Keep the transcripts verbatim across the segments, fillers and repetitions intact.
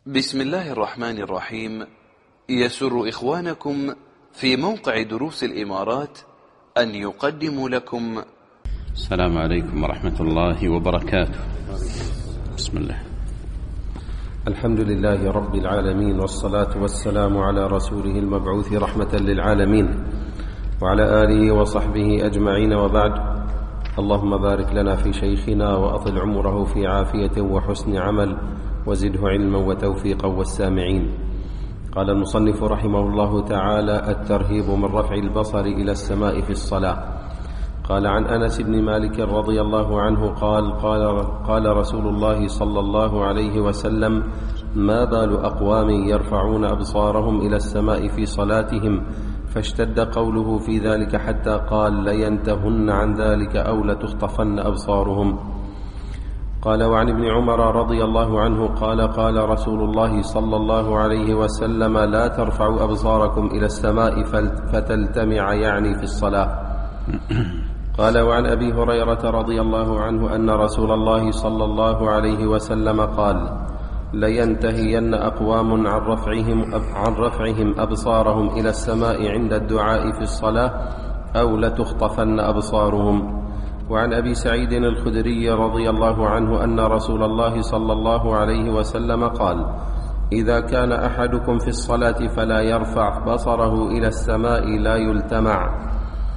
بسم الله الرحمن الرحيم. يسر إخوانكم في موقع دروس الإمارات أن يقدموا لكم السلام عليكم ورحمة الله وبركاته. بسم الله. الحمد لله رب العالمين، والصلاة والسلام على رسوله المبعوث رحمة للعالمين وعلى آله وصحبه أجمعين، وبعد. اللهم بارك لنا في شيخنا وأطل عمره في عافية وحسن عمل، وزده علما وتوفيقا والسامعين. قال المصنف رحمه الله تعالى: الترهيب من رفع البصر إلى السماء في الصلاة. قال عن أنس بن مالك رضي الله عنه قال قال, قال رسول الله صلى الله عليه وسلم: ما بال أقوام يرفعون أبصارهم إلى السماء في صلاتهم؟ فاشتد قوله في ذلك حتى قال: لينتهن عن ذلك أو لتخطفن أبصارهم. قال وعن ابن عمر رضي الله عنه قال قال رسول الله صلى الله عليه وسلم: لا ترفعوا أبصاركم إلى السماء فتلتمع، يعني في الصلاة. قال وعن أبي هريرة رضي الله عنه أن رسول الله صلى الله عليه وسلم قال: لينتهين أقوام عن رفعهم, عن رفعهم أبصارهم إلى السماء عند الدعاء في الصلاة أو لتخطفن أبصارهم. وعن أبي سعيد الخدري رضي الله عنه أن رسول الله صلى الله عليه وسلم قال: إذا كان أحدكم في الصلاة فلا يرفع بصره إلى السماء لا يلتمع.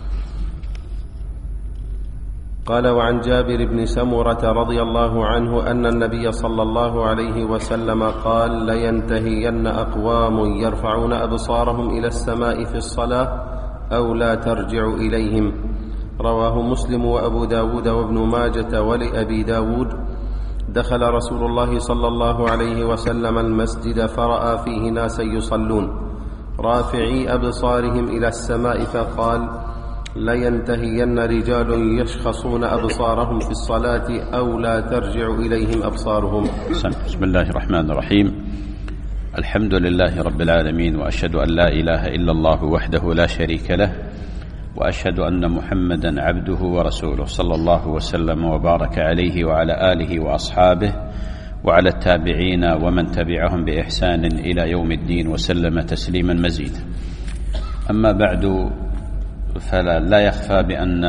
قال وعن جابر بن سمرة رضي الله عنه أن النبي صلى الله عليه وسلم قال: لينتهين أقوام يرفعون أبصارهم إلى السماء في الصلاة أو لا ترجع إليهم. رواه مسلم وأبو داود وابن ماجة. ولأبي داود: دخل رسول الله صلى الله عليه وسلم المسجد فرأى فيه ناسا يصلون رافعي أبصارهم إلى السماء فقال: لينتهين رجال يشخصون أبصارهم في الصلاة أو لا ترجع إليهم أبصارهم. بسم الله الرحمن الرحيم. الحمد لله رب العالمين، وأشهد أن لا إله إلا الله وحده لا شريك له، وأشهد أن محمدا عبده ورسوله، صلى الله وسلم وبارك عليه وعلى آله وأصحابه وعلى التابعين ومن تبعهم بإحسان إلى يوم الدين، وسلم تسليما مزيدا. أما بعد، فلا لا يخفى بأن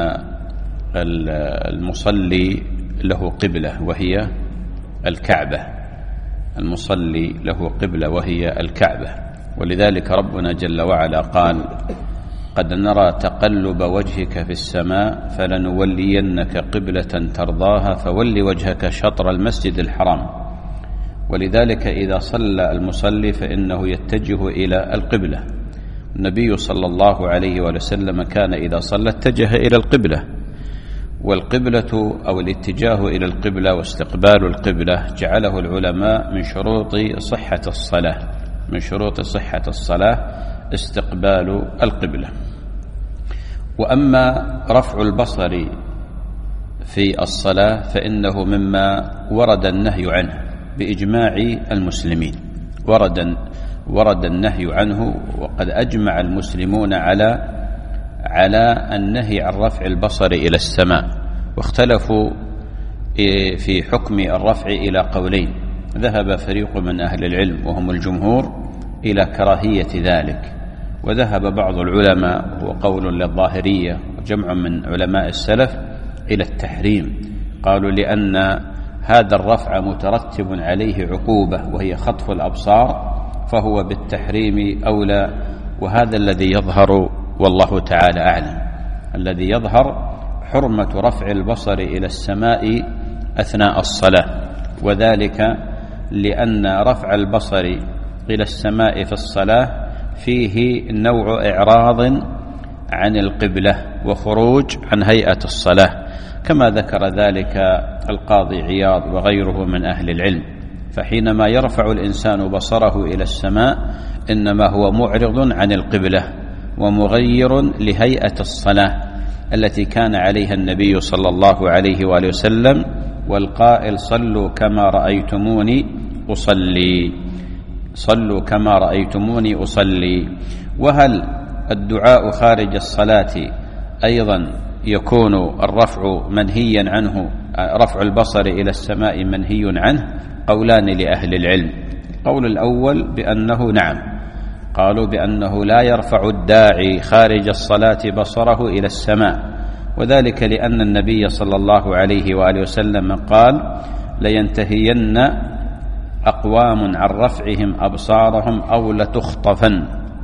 المصلي له قبلة وهي الكعبة. المصلي له قبلة وهي الكعبة، ولذلك ربنا جل وعلا قال: قد نرى تقلب وجهك في السماء فلنولينك قبلة ترضاها فول وجهك شطر المسجد الحرام. ولذلك إذا صلى المصلي فإنه يتجه إلى القبلة. النبي صلى الله عليه وسلم كان إذا صلى اتجه إلى القبلة، والقبلة أو الاتجاه إلى القبلة واستقبال القبلة جعله العلماء من شروط صحة الصلاة من شروط صحة الصلاة استقبال القبلة. وأما رفع البصر في الصلاة فإنه مما ورد النهي عنه بإجماع المسلمين، ورد ورد النهي عنه، وقد أجمع المسلمون على على النهي عن رفع البصر إلى السماء، واختلفوا في حكم الرفع إلى قولين. ذهب فريق من أهل العلم وهم الجمهور إلى كراهية ذلك، وذهب بعض العلماء وقول للظاهرية وجمع من علماء السلف إلى التحريم. قالوا لأن هذا الرفع مترتب عليه عقوبة وهي خطف الأبصار، فهو بالتحريم أولى. وهذا الذي يظهر والله تعالى أعلم. الذي يظهر حرمة رفع البصر إلى السماء أثناء الصلاة، وذلك لأن رفع البصر إلى السماء في الصلاة فيه نوع إعراض عن القبلة وخروج عن هيئة الصلاة، كما ذكر ذلك القاضي عياض وغيره من أهل العلم. فحينما يرفع الإنسان بصره إلى السماء إنما هو معرض عن القبلة ومغير لهيئة الصلاة التي كان عليها النبي صلى الله عليه وآله وسلم، والقائل: صلوا كما رأيتموني أصلي صلوا كما رأيتموني أصلي. وهل الدعاء خارج الصلاة أيضا يكون الرفع منهيا عنه، رفع البصر إلى السماء منهي عنه؟ قولان لأهل العلم. القول الأول بأنه نعم، قالوا بأنه لا يرفع الداعي خارج الصلاة بصره إلى السماء، وذلك لأن النبي صلى الله عليه وآله وسلم قال لينتهين أقوام عن رفعهم أبصارهم أو لتخطفن.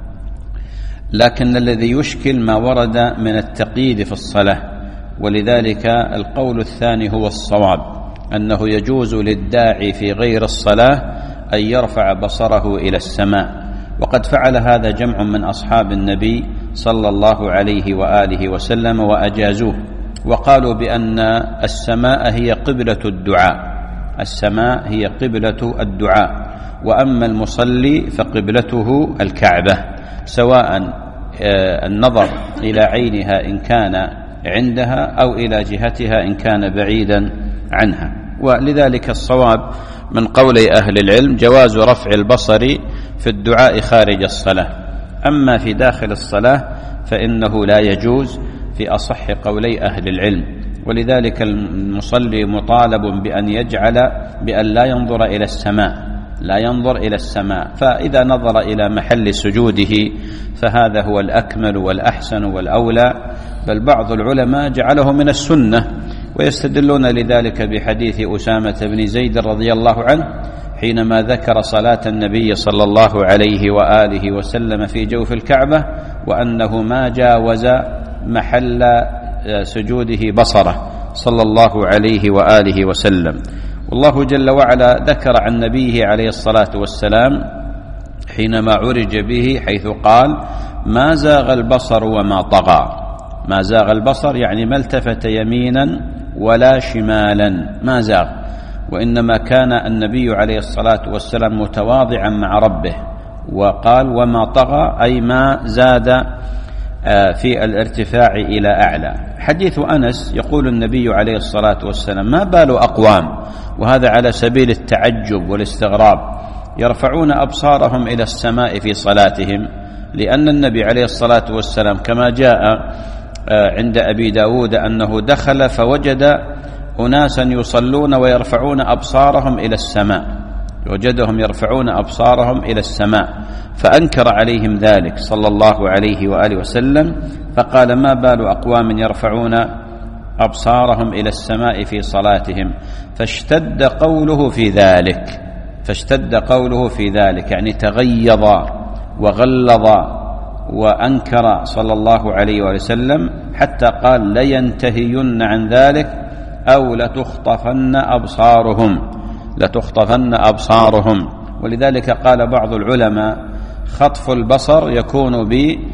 لكن الذي يشكل ما ورد من التقييد في الصلاة، ولذلك القول الثاني هو الصواب، أنه يجوز للداعي في غير الصلاة أن يرفع بصره إلى السماء، وقد فعل هذا جمع من أصحاب النبي صلى الله عليه وآله وسلم وأجازوه، وقالوا بأن السماء هي قبلة الدعاء، السماء هي قبلة الدعاء، وأما المصلي فقبلته الكعبة، سواء النظر إلى عينها إن كان عندها أو إلى جهتها إن كان بعيدا عنها. ولذلك الصواب من قول أهل العلم جواز رفع البصر في الدعاء خارج الصلاة، أما في داخل الصلاة فإنه لا يجوز في أصح قولي أهل العلم، ولذلك المصلي مطالب بأن يجعل بأن لا ينظر إلى السماء، لا ينظر إلى السماء، فإذا نظر إلى محل سجوده فهذا هو الأكمل والأحسن والأولى، بل بعض العلماء جعله من السنة، ويستدلون لذلك بحديث أسامة بن زيد رضي الله عنه حينما ذكر صلاة النبي صلى الله عليه وآله وسلم في جوف الكعبة وأنه ما جاوز محل سجوده بصره صلى الله عليه وآله وسلم. والله جل وعلا ذكر عن نبيه عليه الصلاة والسلام حينما عرج به حيث قال ما زاغ البصر وما طغى، ما زاغ البصر يعني ما التفت يمينا ولا شمالا، ما زاغ، وإنما كان النبي عليه الصلاة والسلام متواضعا مع ربه، وقال وما طغى أي ما زاد في الارتفاع إلى أعلى. حديث أنس يقول النبي عليه الصلاة والسلام ما بال أقوام، وهذا على سبيل التعجب والاستغراب، يرفعون أبصارهم إلى السماء في صلاتهم، لأن النبي عليه الصلاة والسلام كما جاء عند أبي داود أنه دخل فوجد أناسا يصلون ويرفعون أبصارهم إلى السماء، وجدهم يرفعون أبصارهم إلى السماء، فأنكر عليهم ذلك صلى الله عليه وآله وسلم، فقال ما بال أقوام يرفعون أبصارهم إلى السماء في صلاتهم، فاشتد قوله في ذلك، فاشتد قوله في ذلك يعني تغيظ وغلظ وأنكر صلى الله عليه وآله وسلم، حتى قال لينتهين عن ذلك أو لتخطفن أبصارهم، لتخطفن أبصارهم. ولذلك قال بعض العلماء خطف البصر يكون ب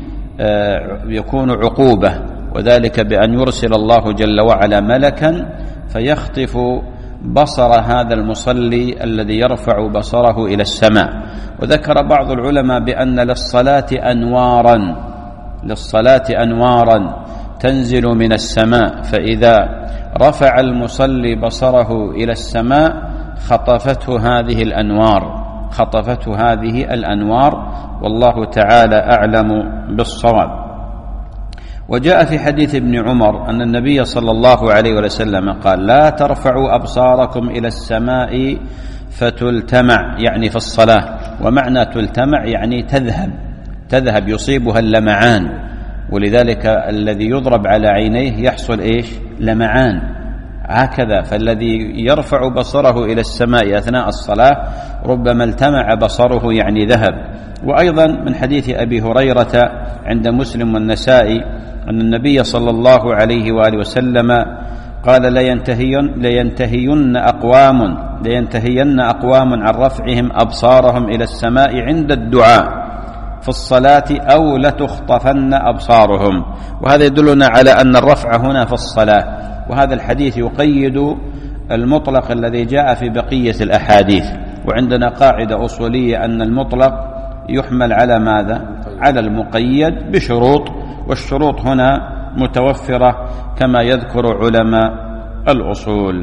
يكون عقوبة، وذلك بأن يرسل الله جل وعلا ملكا فيخطف بصر هذا المصلي الذي يرفع بصره إلى السماء. وذكر بعض العلماء بأن للصلاة أنوارا، للصلاة أنوارا تنزل من السماء، فإذا رفع المصلي بصره إلى السماء خطفته هذه الأنوار، خطفته هذه الأنوار، والله تعالى أعلم بالصواب. وجاء في حديث ابن عمر أن النبي صلى الله عليه وسلم قال لا ترفعوا أبصاركم إلى السماء فتلتمع، يعني في الصلاة، ومعنى تلتمع يعني تذهب، تذهب يصيبها اللمعان، ولذلك الذي يضرب على عينيه يحصل إيش؟ لمعان، هكذا. فالذي يرفع بصره إلى السماء أثناء الصلاة ربما التمع بصره يعني ذهب. وأيضا من حديث أبي هريرة عند مسلم والنسائي أن النبي صلى الله عليه وآله وسلم قال لينتهين, لينتهين أقوام لينتهين أقوام عن رفعهم أبصارهم إلى السماء عند الدعاء في الصلاة أو لتخطفن أبصارهم. وهذا يدلنا على أن الرفع هنا في الصلاة، وهذا الحديث يقيد المطلق الذي جاء في بقية الأحاديث. وعندنا قاعدة أصولية أن المطلق يحمل على ماذا؟ على المقيد بشروط، والشروط هنا متوفرة كما يذكر علماء الأصول.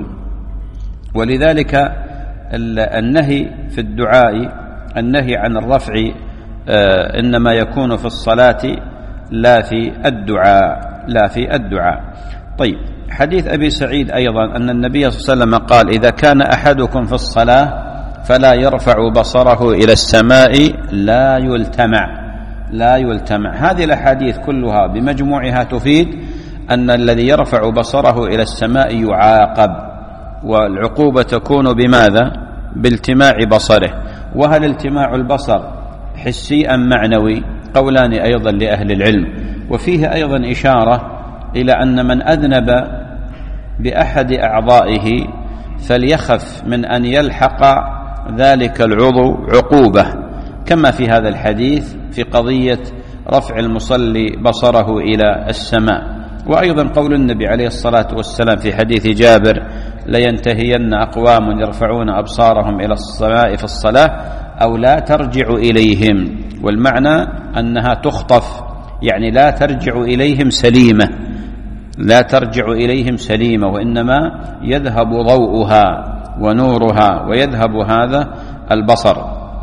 ولذلك النهي في الدعاء، النهي عن الرفع إنما يكون في الصلاة لا في الدعاء، لا في الدعاء. طيب، حديث أبي سعيد أيضا أن النبي صلى الله عليه وسلم قال إذا كان أحدكم في الصلاة فلا يرفع بصره إلى السماء لا يلتمع لا يلتمع. هذه الأحاديث كلها بمجموعها تفيد أن الذي يرفع بصره إلى السماء يعاقب، والعقوبة تكون بماذا؟ بالتماع بصره. وهل التماع البصر حسي أم معنوي؟ قولان أيضا لأهل العلم. وفيه أيضا إشارة إلى أن من أذنب بأحد أعضائه فليخف من أن يلحق ذلك العضو عقوبة، كما في هذا الحديث في قضية رفع المصلي بصره إلى السماء. وأيضا قول النبي عليه الصلاة والسلام في حديث جابر: لينتهين أقوام يرفعون أبصارهم إلى السماء في الصلاة أو لا ترجع إليهم. والمعنى أنها تخطف، يعني لا ترجع إليهم سليمة، لا ترجع إليهم سليمة، وإنما يذهب ضوءها ونورها ويذهب هذا البصر.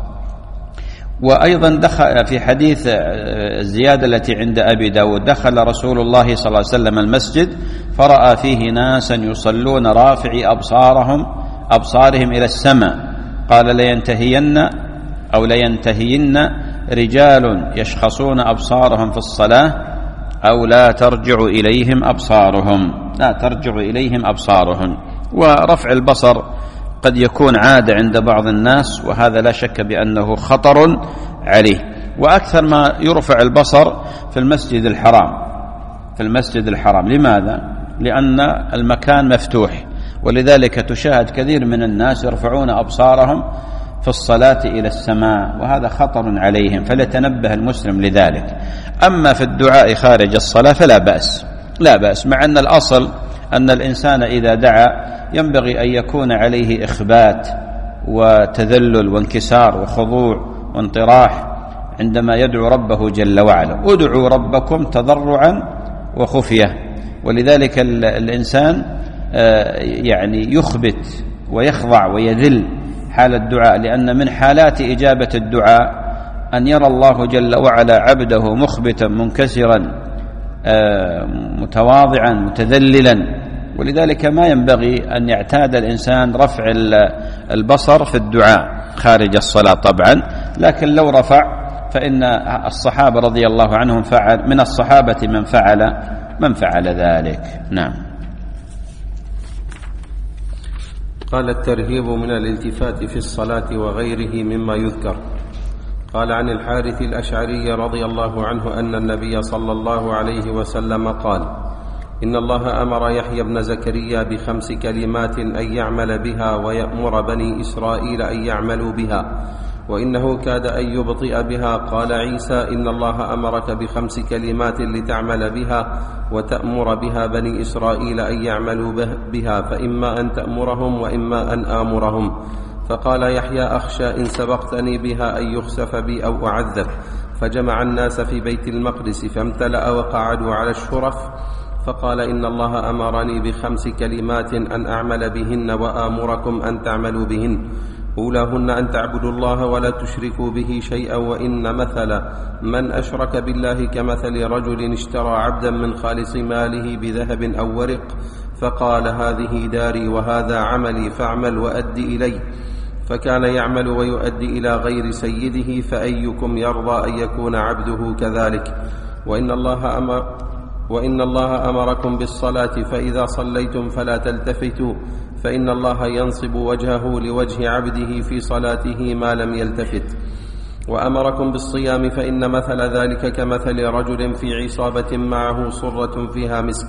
وأيضا دخل في حديث الزيادة التي عند أبي داود: دخل رسول الله صلى الله عليه وسلم المسجد فرأى فيه ناسا يصلون رافعي أبصارهم أبصارهم إلى السماء، قال: لينتهين أو لينتهين رجال يشخصون أبصارهم في الصلاة أو لا ترجع إليهم أبصارهم لا ترجع إليهم أبصارهم. ورفع البصر قد يكون عادة عند بعض الناس، وهذا لا شك بأنه خطر عليه. وأكثر ما يرفع البصر في المسجد الحرام في المسجد الحرام لماذا؟ لأن المكان مفتوح، ولذلك تشاهد كثير من الناس يرفعون أبصارهم في الصلاة إلى السماء، وهذا خطر عليهم، فليتنبه المسلم لذلك. أما في الدعاء خارج الصلاة فلا بأس لا بأس مع أن الأصل أن الإنسان إذا دعا ينبغي أن يكون عليه إخبات وتذلل وانكسار وخضوع وانطراح عندما يدعو ربه جل وعلا. ادعوا ربكم تضرعا وخفية. ولذلك الإنسان يعني يخبت ويخضع ويذل حال الدعاء، لأن من حالات إجابة الدعاء أن يرى الله جل وعلا عبده مخبتا منكسرا متواضعا متذللا. ولذلك ما ينبغي أن يعتاد الإنسان رفع البصر في الدعاء خارج الصلاة طبعا، لكن لو رفع فإن الصحابة رضي الله عنهم فعل من الصحابة من فعل من فعل ذلك. نعم. قال: الترهيب من الالتفات في الصلاة وغيره مما يذكر. قال عن الحارث الأشعري رضي الله عنه أن النبي صلى الله عليه وسلم قال: إن الله أمر يحيى بن زكريا بخمس كلمات أن يعمل بها ويأمر بني إسرائيل أن يعملوا بها، وإنه كاد أن يبطئ بها. قال عيسى: إن الله أمرك بخمس كلمات لتعمل بها وتأمر بها بني إسرائيل أن يعملوا بها، فإما أن تأمرهم وإما أن آمرهم. فقال يحيى: أخشى إن سبقتني بها أن يخسف بي أو أعذب. فجمع الناس في بيت المقدس فامتلأ وقعدوا على الشرف، فقال: إن الله أمرني بخمس كلمات أن أعمل بهن وآمركم أن تعملوا بهن. أولاهن أن تعبدوا الله ولا تشركوا به شيئا، وإن مثل من أشرك بالله كمثل رجل اشترى عبدا من خالص ماله بذهب أو ورق، فقال: هذه داري وهذا عملي فاعمل وأدي إلي. فكان يعمل ويؤدي إلى غير سيده، فأيكم يرضى أن يكون عبده كذلك؟ وإن الله أمر وإن الله أمركم بالصلاة، فإذا صليتم فلا تلتفتوا، فإن الله ينصب وجهه لوجه عبده في صلاته ما لم يلتفت. وأمركم بالصيام، فإن مثل ذلك كمثل رجل في عصابة معه صرة فيها مسك،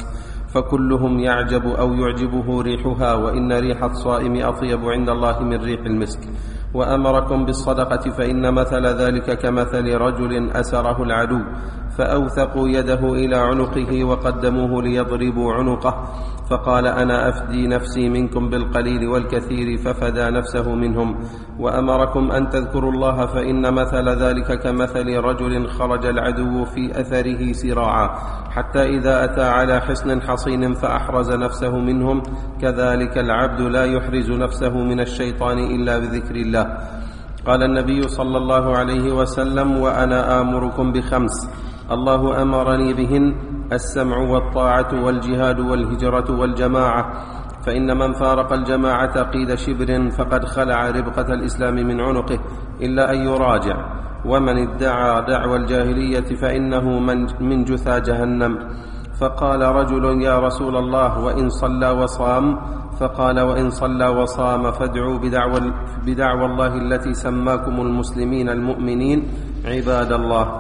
فكلهم يعجب أو يعجبه ريحها، وإن ريح الصائم أطيب عند الله من ريح المسك. وأمركم بالصدقة، فإن مثل ذلك كمثل رجل أسره العدو فأوثقوا يده إلى عنقه وقدموه ليضربوا عنقه، فقال: أنا أفدي نفسي منكم بالقليل والكثير، ففدى نفسه منهم. وأمركم أن تذكروا الله، فإن مثل ذلك كمثل رجل خرج العدو في أثره سراعا، حتى إذا أتى على حصن حصين فأحرز نفسه منهم، كذلك العبد لا يحرز نفسه من الشيطان إلا بذكر الله. قال النبي صلى الله عليه وسلم: وأنا آمركم بخمس الله أمرني بهن: السمع والطاعة والجهاد والهجرة والجماعة. فإن من فارق الجماعة قيد شبر فقد خلع ربقة الإسلام من عنقه إلا أن يراجع، ومن ادعى دعوى الجاهلية فإنه من جثى جهنم. فقال رجل: يا رسول الله، وإن صلى وصام؟ فقال: وإن صلى وصام فادعوا بدعوى, بدعوى الله التي سماكم المسلمين المؤمنين عباد الله.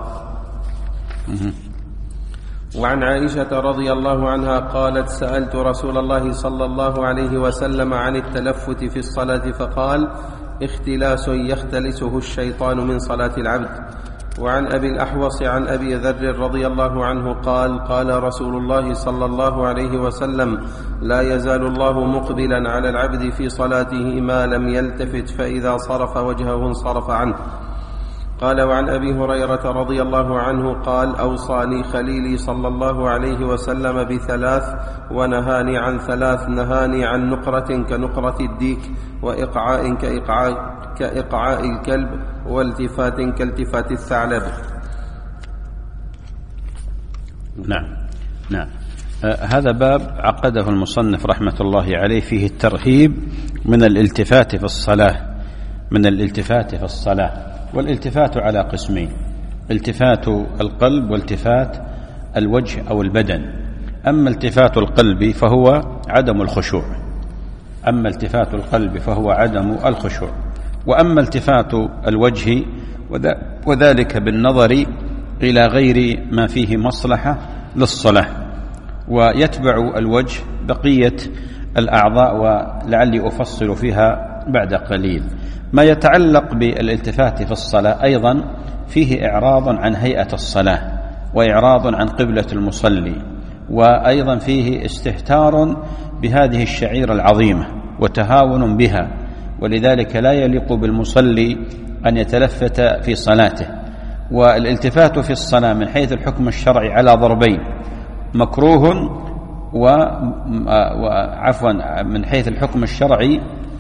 وعن عائشة رضي الله عنها قالت: سألت رسول الله صلى الله عليه وسلم عن التلفت في الصلاة فقال: اختلاس يختلسه الشيطان من صلاة العبد. وعن أبي الأحوص عن أبي ذر رضي الله عنه قال: قال رسول الله صلى الله عليه وسلم: لا يزال الله مقبلا على العبد في صلاته ما لم يلتفت، فإذا صرف وجهه انصرف عنه. قال: وعن أبي هريرة رضي الله عنه قال: أوصاني خليلي صلى الله عليه وسلم بثلاث ونهاني عن ثلاث، نهاني عن نقرة كنقرة الديك، وإقعاء كإقعاء, كإقعاء الكلب، والتفات كالتفات الثعلب. نعم نعم آه هذا باب عقده المصنف رحمة الله عليه فيه الترهيب من الالتفات في الصلاة من الالتفات في الصلاة والالتفات على قسمين: التفات القلب والتفات الوجه أو البدن. أما التفات القلب فهو عدم الخشوع أما التفات القلب فهو عدم الخشوع وأما التفات الوجه وذلك بالنظر إلى غير ما فيه مصلحة للصلاة، ويتبع الوجه بقية الأعضاء، ولعلي أفصل فيها بعد قليل. ما يتعلق بالالتفات في الصلاة أيضا فيه إعراض عن هيئة الصلاة، وإعراض عن قبلة المصلي، وأيضا فيه استهتار بهذه الشعيرة العظيمة وتهاون بها، ولذلك لا يليق بالمصلي أن يتلفت في صلاته. والالتفات في الصلاة من حيث الحكم الشرعي على ضربين: مكروه وعفوا من حيث الحكم الشرعي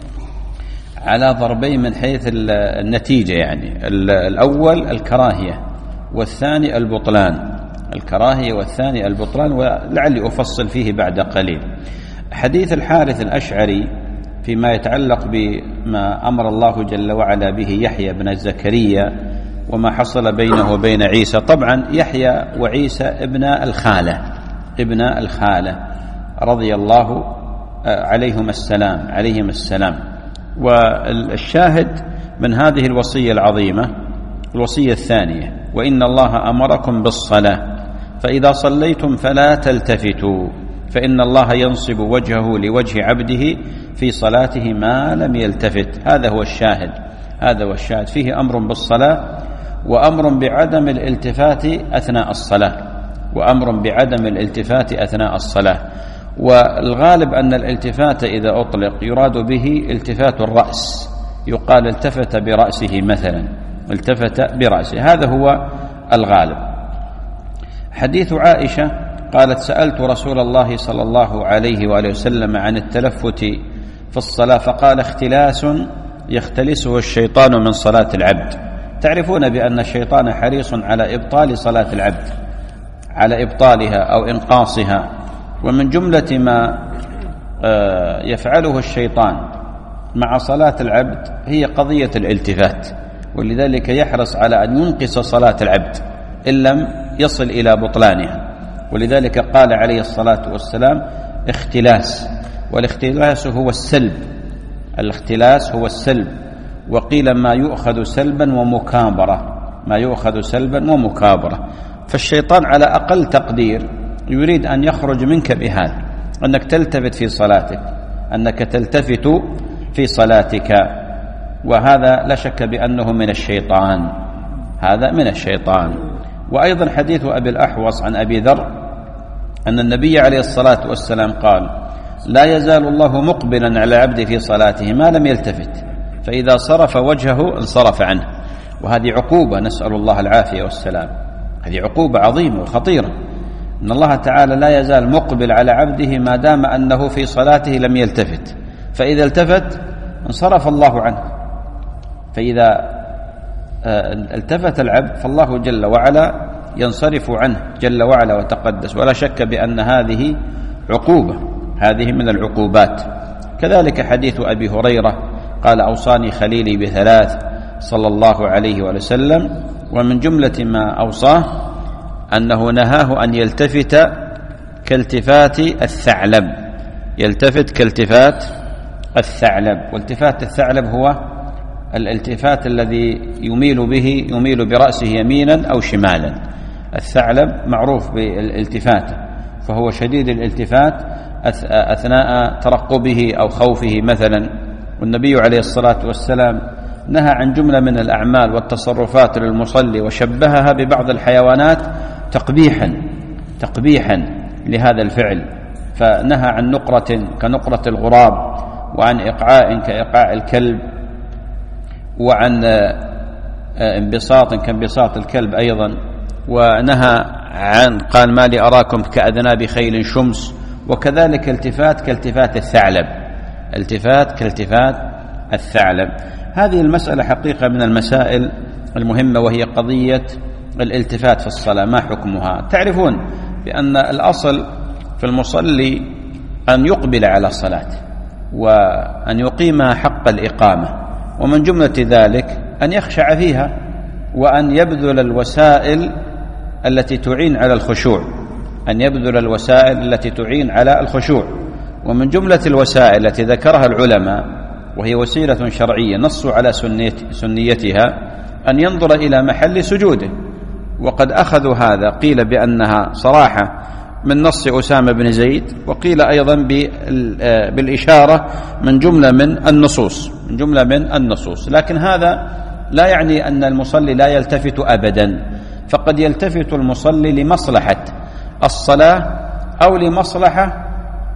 على ضربين من حيث النتيجة، يعني الأول الكراهية والثاني البطلان الكراهية والثاني البطلان ولعلي أفصل فيه بعد قليل. حديث الحارث الأشعري فيما يتعلق بما أمر الله جل وعلا به يحيى بن زكريا وما حصل بينه وبين عيسى. طبعا يحيى وعيسى ابن الخالة ابن الخالة رضي الله عليهم السلام عليهم السلام والشاهد من هذه الوصية العظيمة الوصية الثانية: وإن الله أمركم بالصلاة فإذا صليتم فلا تلتفتوا فإن الله ينصب وجهه لوجه عبده في صلاته ما لم يلتفت. هذا هو الشاهد هذا هو الشاهد فيه أمر بالصلاة وأمر بعدم الالتفات أثناء الصلاة وأمر بعدم الالتفات أثناء الصلاة. والغالب أن الالتفات إذا أطلق يراد به التفات الرأس، يقال التفت برأسه مثلا التفت برأسه، هذا هو الغالب. حديث عائشة قالت: سألت رسول الله صلى الله عليه وآله وسلم عن التلفت في الصلاة فقال: اختلاس يختلسه الشيطان من صلاة العبد. تعرفون بأن الشيطان حريص على إبطال صلاة العبد على إبطالها أو إنقاصها، ومن جملة ما يفعله الشيطان مع صلاة العبد هي قضية الالتفات، ولذلك يحرص على أن ينقص صلاة العبد إن لم يصل إلى بطلانها. ولذلك قال عليه الصلاة والسلام: اختلاس، والاختلاس هو السلب الاختلاس هو السلب وقيل ما يؤخذ سلبا ومكابرة ما يؤخذ سلبا ومكابرة. فالشيطان على أقل تقدير يريد أن يخرج منك بهذا، أنك تلتفت في صلاتك أنك تلتفت في صلاتك وهذا لا شك بأنه من الشيطان هذا من الشيطان. وأيضا حديث أبي الأحوص عن أبي ذر أن النبي عليه الصلاة والسلام قال: لا يزال الله مقبلا على عبده في صلاته ما لم يلتفت فإذا صرف وجهه انصرف عنه. وهذه عقوبة، نسأل الله العافية والسلام، هذه عقوبة عظيمة وخطيرة، إن الله تعالى لا يزال مقبل على عبده ما دام أنه في صلاته لم يلتفت، فإذا التفت انصرف الله عنه. فإذا التفت العبد فالله جل وعلا ينصرف عنه جل وعلا وتقدس، ولا شك بأن هذه عقوبة هذه من العقوبات. كذلك حديث أبي هريرة قال أوصاني خليلي بثلاث صلى الله عليه وسلم، ومن جملة ما أوصاه أنه نهاه أن يلتفت كالتفات الثعلب، يلتفت كالتفات الثعلب. والتفات الثعلب هو الالتفات الذي يميل به يميل برأسه يمينا أو شمالا. الثعلب معروف بالالتفات، فهو شديد الالتفات أثناء ترقبه أو خوفه مثلا. والنبي عليه الصلاة والسلام نهى عن جملة من الأعمال والتصرفات للمصلي وشبهها ببعض الحيوانات تقبيحا تقبيحا لهذا الفعل، فنهى عن نقرة كنقرة الغراب، وعن إقعاء كإقعاء الكلب، وعن انبساط كانبساط الكلب أيضا، ونهى عن قال ما لي أراكم كأذناب خيل شمس. وكذلك التفات كالتفات الثعلب، التفات كالتفات الثعلب. هذه المسألة حقيقة من المسائل المهمة، وهي قضية الالتفات في الصلاة، ما حكمها؟ تعرفون بأن الأصل في المصلي أن يقبل على الصلاة وأن يقيم حق الإقامة، ومن جملة ذلك أن يخشع فيها وأن يبذل الوسائل التي تعين على الخشوع، أن يبذل الوسائل التي تعين على الخشوع. ومن جملة الوسائل التي ذكرها العلماء وهي وسيلة شرعية نصوا على سنيتها أن ينظر إلى محل سجوده، وقد أخذوا هذا قيل بأنها صراحة من نص أسامة بن زيد، وقيل أيضا بالإشارة من جملة من النصوص من جملة من النصوص لكن هذا لا يعني أن المصلي لا يلتفت أبدا، فقد يلتفت المصلي لمصلحة الصلاة أو لمصلحة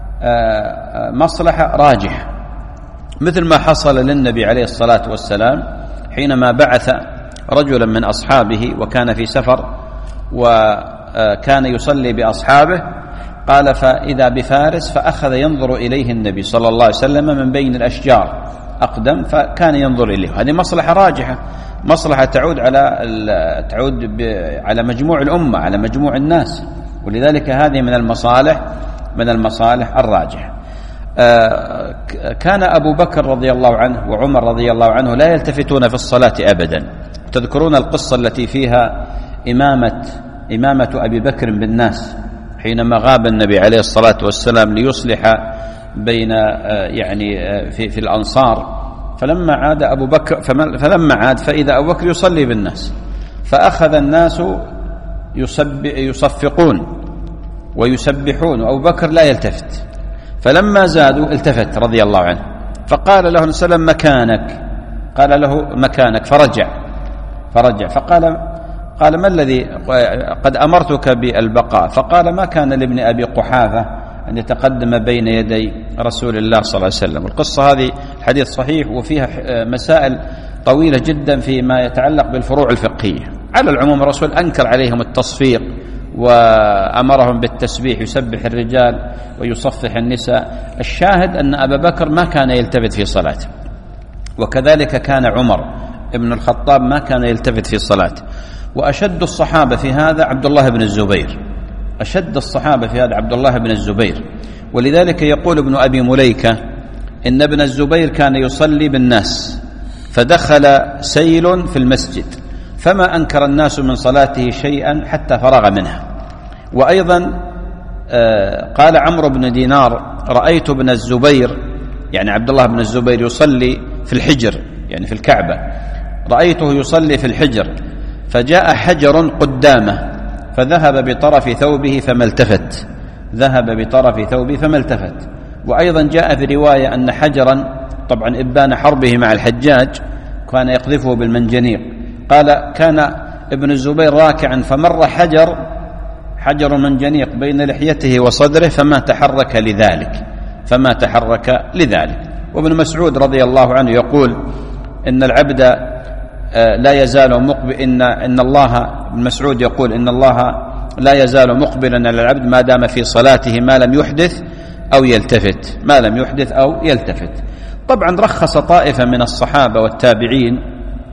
مصلحة راجحة، مثل ما حصل للنبي عليه الصلاة والسلام حينما بعث رجلا من أصحابه وكان في سفر وكان يصلي بأصحابه، قال فإذا بفارس، فأخذ ينظر إليه النبي صلى الله عليه وسلم من بين الأشجار أقدم، فكان ينظر إليه. هذه مصلحة راجحة، مصلحة تعود على تعود على مجموع الأمة، على مجموع الناس، ولذلك هذه من المصالح من المصالح الراجحة. كان أبو بكر رضي الله عنه وعمر رضي الله عنه لا يلتفتون في الصلاة أبدا. تذكرون القصة التي فيها إمامة إمامة أبي بكر بالناس حينما غاب النبي عليه الصلاة والسلام ليصلح بين يعني في, في الأنصار، فلما عاد أبو بكر فلما عاد فإذا أبو بكر يصلي بالناس، فأخذ الناس يصفقون ويسبحون وأبو بكر لا يلتفت، فلما زادوا التفت رضي الله عنه، فقال له سلم مكانك، قال له مكانك، فرجع فرجع فقال قال ما الذي قد أمرتك بالبقاء؟ فقال ما كان لابن أبي قحافة أن يتقدم بين يدي رسول الله صلى الله عليه وسلم. القصة هذه الحديث صحيح وفيها مسائل طويلة جدا فيما يتعلق بالفروع الفقهية. على العموم الرسول أنكر عليهم التصفيق وأمرهم بالتسبيح، يسبح الرجال ويصفح النساء. الشاهد أن أبا بكر ما كان يلتفت في صلاته، وكذلك كان عمر ابن الخطاب ما كان يلتفت في صلاته. وأشد الصحابة في هذا عبد الله بن الزبير، أشد الصحابة في هذا عبد الله بن الزبير. ولذلك يقول ابن أبي مليكة إن ابن الزبير كان يصلي بالناس، فدخل سيل في المسجد فما أنكر الناس من صلاته شيئا حتى فرغ منها. وأيضا قال عمرو بن دينار رأيت ابن الزبير، يعني عبد الله بن الزبير، يصلي في الحجر، يعني في الكعبة، رأيته يصلي في الحجر، فجاء حجر قدامه فذهب بطرف ثوبه فما التفت، ذهب بطرف ثوبه فما التفت. وأيضا جاء في رواية أن حجرا، طبعا إبان حربه مع الحجاج، كان يقذفه بالمنجنيق، قال كان ابن الزبير راكعا فمر حجر حجر منجنيق بين لحيته وصدره فما تحرك لذلك فما تحرك لذلك. وابن مسعود رضي الله عنه يقول إن العبد لا يزال مقبل إن إن الله ابن مسعود يقول إن الله لا يزال مقبلا على العبد ما دام في صلاته ما لم يحدث أو يلتفت ما لم يحدث أو يلتفت. طبعا رخص طائفة من الصحابة والتابعين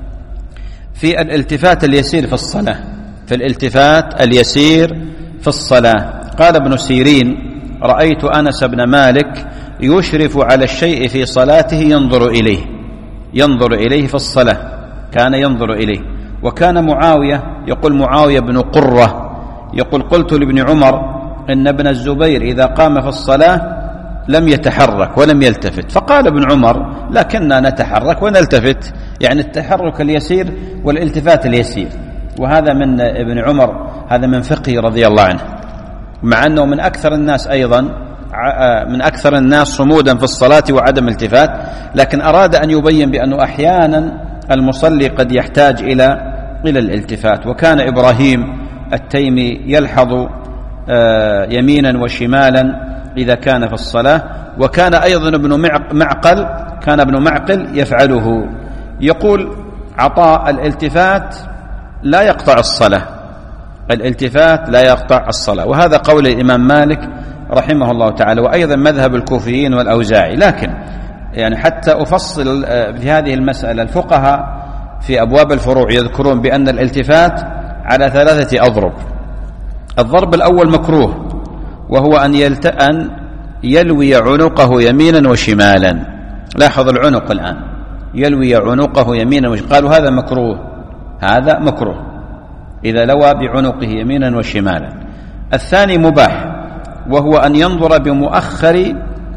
في الالتفات اليسير في الصلاة في الالتفات اليسير في الصلاة. قال ابن سيرين رأيت أنس بن مالك يشرف على الشيء في صلاته ينظر إليه ينظر إليه في الصلاة، كان ينظر إليه. وكان معاوية، يقول معاوية بن قرة، يقول قلت لابن عمر إن ابن الزبير إذا قام في الصلاة لم يتحرك ولم يلتفت، فقال ابن عمر لكننا نتحرك ونلتفت، يعني التحرك اليسير والالتفات اليسير. وهذا من ابن عمر، هذا من فقهه رضي الله عنه، مع أنه من أكثر الناس أيضا من أكثر الناس صمودا في الصلاة وعدم التفات، لكن أراد أن يبين بأنه أحيانا المصلي قد يحتاج إلى إلى الالتفات. وكان إبراهيم التيمي يلحظ يمينا وشمالا إذا كان في الصلاة. وكان أيضا ابن معقل كان ابن معقل يفعله. يقول عطاء الالتفات لا يقطع الصلاة، الالتفات لا يقطع الصلاة، وهذا قول الإمام مالك رحمه الله تعالى، وأيضا مذهب الكوفيين والأوزاعي. لكن يعني حتى أفصل في هذه المسألة، الفقهاء في أبواب الفروع يذكرون بأن الالتفات على ثلاثة أضرب. الضرب الأول مكروه، وهو أن, يلت... أن يلوي عنقه يمينا وشمالا. لاحظ العنق الآن، يلوي عنقه يمينا وشمالا، قالوا هذا مكروه، هذا مكروه إذا لوى بعنقه يمينا وشمالا. الثاني مباح، وهو أن ينظر بمؤخر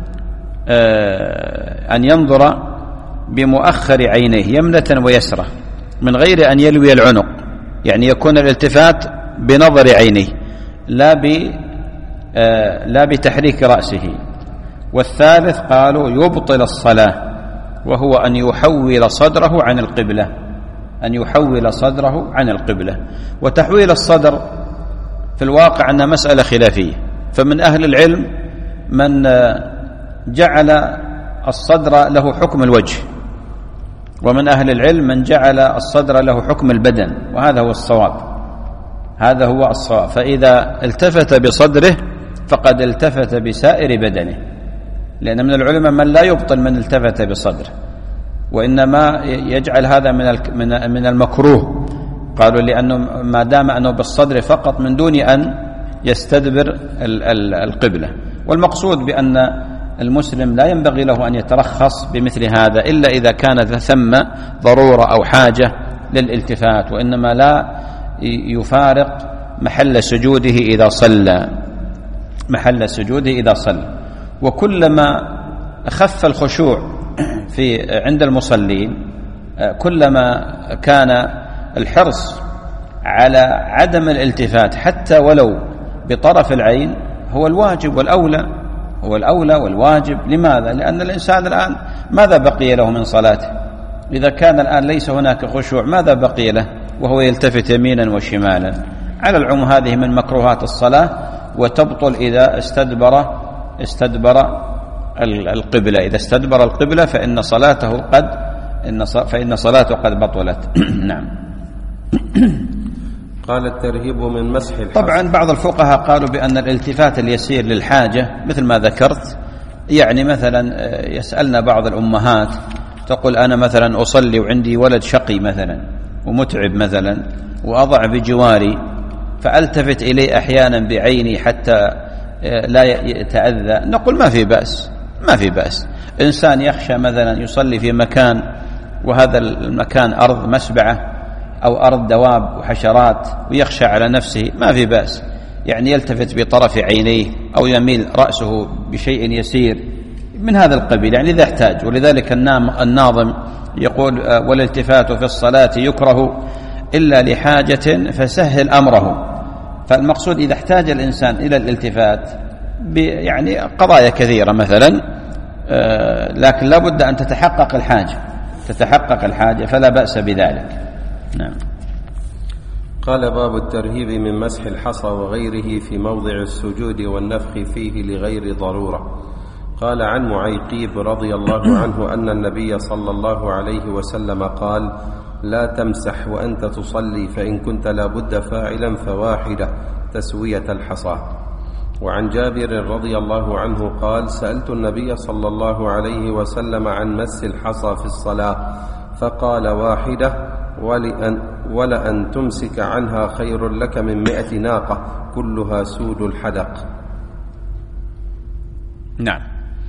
آه أن ينظر بمؤخر عينيه يمنة ويسرة من غير أن يلوي العنق، يعني يكون الالتفات بنظر عينيه لا ب آه لا بتحريك رأسه. والثالث قالوا يبطل الصلاة، وهو أن يحول صدره عن القبلة، أن يحول صدره عن القبلة. وتحويل الصدر في الواقع أنها مسألة خلافية، فمن أهل العلم من جعل الصدر له حكم الوجه، ومن أهل العلم من جعل الصدر له حكم البدن، وهذا هو الصواب، هذا هو الصواب. فإذا التفت بصدره فقد التفت بسائر بدنه، لأن من العلماء من لا يبطل من التفت بصدره، وإنما يجعل هذا من من المكروه. قالوا لأنه ما دام أنه بالصدر فقط من دون أن يستدبر القبلة. والمقصود بأن المسلم لا ينبغي له أن يترخص بمثل هذا إلا إذا كانت ثم ضرورة أو حاجة للالتفات، وإنما لا يفارق محل سجوده إذا صلى، محل سجوده إذا صلى. وكلما خف الخشوع في عند المصلين كلما كان الحرص على عدم الالتفات حتى ولو بطرف العين هو الواجب والأولى، هو الأولى والواجب. لماذا؟ لأن الإنسان الآن ماذا بقي له من صلاته؟ إذا كان الآن ليس هناك خشوع ماذا بقي له وهو يلتفت يمينا وشمالا؟ على العموم هذه من مكروهات الصلاة، وتبطل إذا استدبر استدبر القبلة، إذا استدبر القبلة فإن صلاته قد إن فإن صلاته قد بطلت. نعم. قال الترهيب من مسح الحصى. طبعا بعض الفقهاء قالوا بأن الالتفات اليسير للحاجة مثل ما ذكرت، يعني مثلا يسألنا بعض الأمهات تقول أنا مثلا أصلي وعندي ولد شقي مثلا ومتعب مثلا وأضع بجواري، فألتفت إليه أحيانا بعيني حتى لا يتأذى، نقول ما في بأس، ما في بأس. إنسان يخشى مثلا يصلي في مكان وهذا المكان أرض مسبعة أو أرض دواب وحشرات ويخشى على نفسه، ما في بأس، يعني يلتفت بطرف عينيه أو يميل رأسه بشيء يسير من هذا القبيل، يعني إذا احتاج. ولذلك الناظم يقول والالتفات في الصلاة يكره إلا لحاجة فسهل أمره. فالمقصود إذا احتاج الإنسان إلى الالتفات يعني قضايا كثيرة مثلا، لكن لا بد أن تتحقق الحاجة، تتحقق الحاجة فلا بأس بذلك. نعم. قال باب الترهيب من مسح الحصى وغيره في موضع السجود والنفخ فيه لغير ضرورة. قال عن معيقيب رضي الله عنه أن النبي صلى الله عليه وسلم قال لا تمسح وأنت تصلي، فإن كنت لابد فاعلا فواحدة تسوية الحصى. وعن جابر رضي الله عنه قال سألت النبي صلى الله عليه وسلم عن مس الحصى في الصلاة فقال واحدة ولأن, ولأن تمسك عنها خير لك من مئة ناقة كلها سود الحدق. نعم.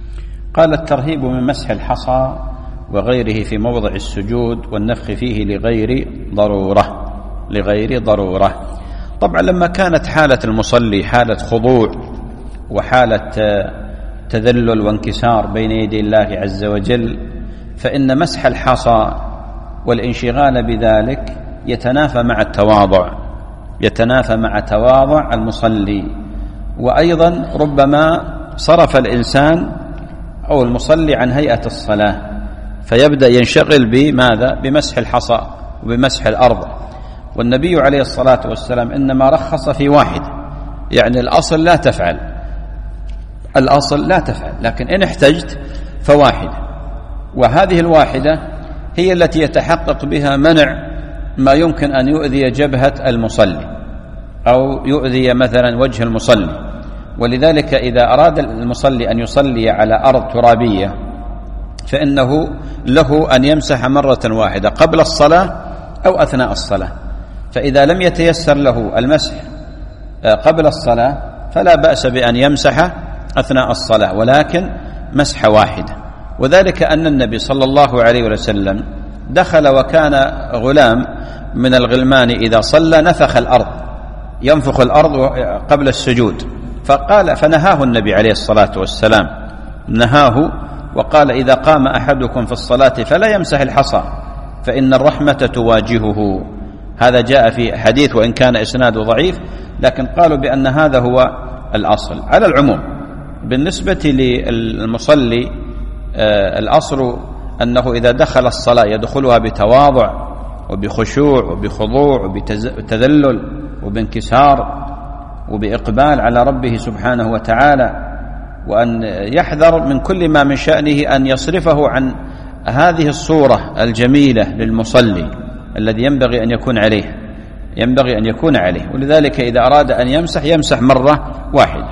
قال الترهيب من مسح الحصى وغيره في موضع السجود والنفخ فيه لغير ضرورة لغير ضرورة. طبعا لما كانت حالة المصلي حالة خضوع وحالة تذلل وانكسار بين يدي الله عز وجل، فإن مسح الحصى والانشغال بذلك يتنافى مع التواضع يتنافى مع تواضع المصلي. وأيضا ربما صرف الإنسان أو المصلي عن هيئة الصلاة فيبدأ ينشغل بماذا؟ بمسح الحصى وبمسح الأرض. والنبي عليه الصلاة والسلام إنما رخص في واحد، يعني الأصل لا تفعل الأصل لا تفعل لكن إن احتجت فواحدة، وهذه الواحدة هي التي يتحقق بها منع ما يمكن أن يؤذي جبهة المصلي أو يؤذي مثلا وجه المصلي. ولذلك إذا أراد المصلي أن يصلي على أرض ترابية فإنه له أن يمسح مرة واحدة قبل الصلاة أو أثناء الصلاة. فإذا لم يتيسر له المسح قبل الصلاة فلا بأس بأن يمسح أثناء الصلاة، ولكن مسح واحدة. وذلك أن النبي صلى الله عليه وسلم دخل وكان غلام من الغلمان إذا صلى نفخ الأرض ينفخ الأرض قبل السجود، فقال فنهاه النبي عليه الصلاة والسلام نهاه وقال إذا قام أحدكم في الصلاة فلا يمسح الحصى فإن الرحمة تواجهه. هذا جاء في حديث وإن كان إسناده ضعيف، لكن قالوا بأن هذا هو الأصل. على العموم بالنسبة للمصلي الأصل أنه إذا دخل الصلاة يدخلها بتواضع وبخشوع وبخضوع وبتذلل وبانكسار وبإقبال على ربه سبحانه وتعالى، وأن يحذر من كل ما من شأنه أن يصرفه عن هذه الصورة الجميلة للمصلي الذي ينبغي أن يكون عليه ينبغي أن يكون عليه ولذلك إذا أراد أن يمسح يمسح مرة واحدة.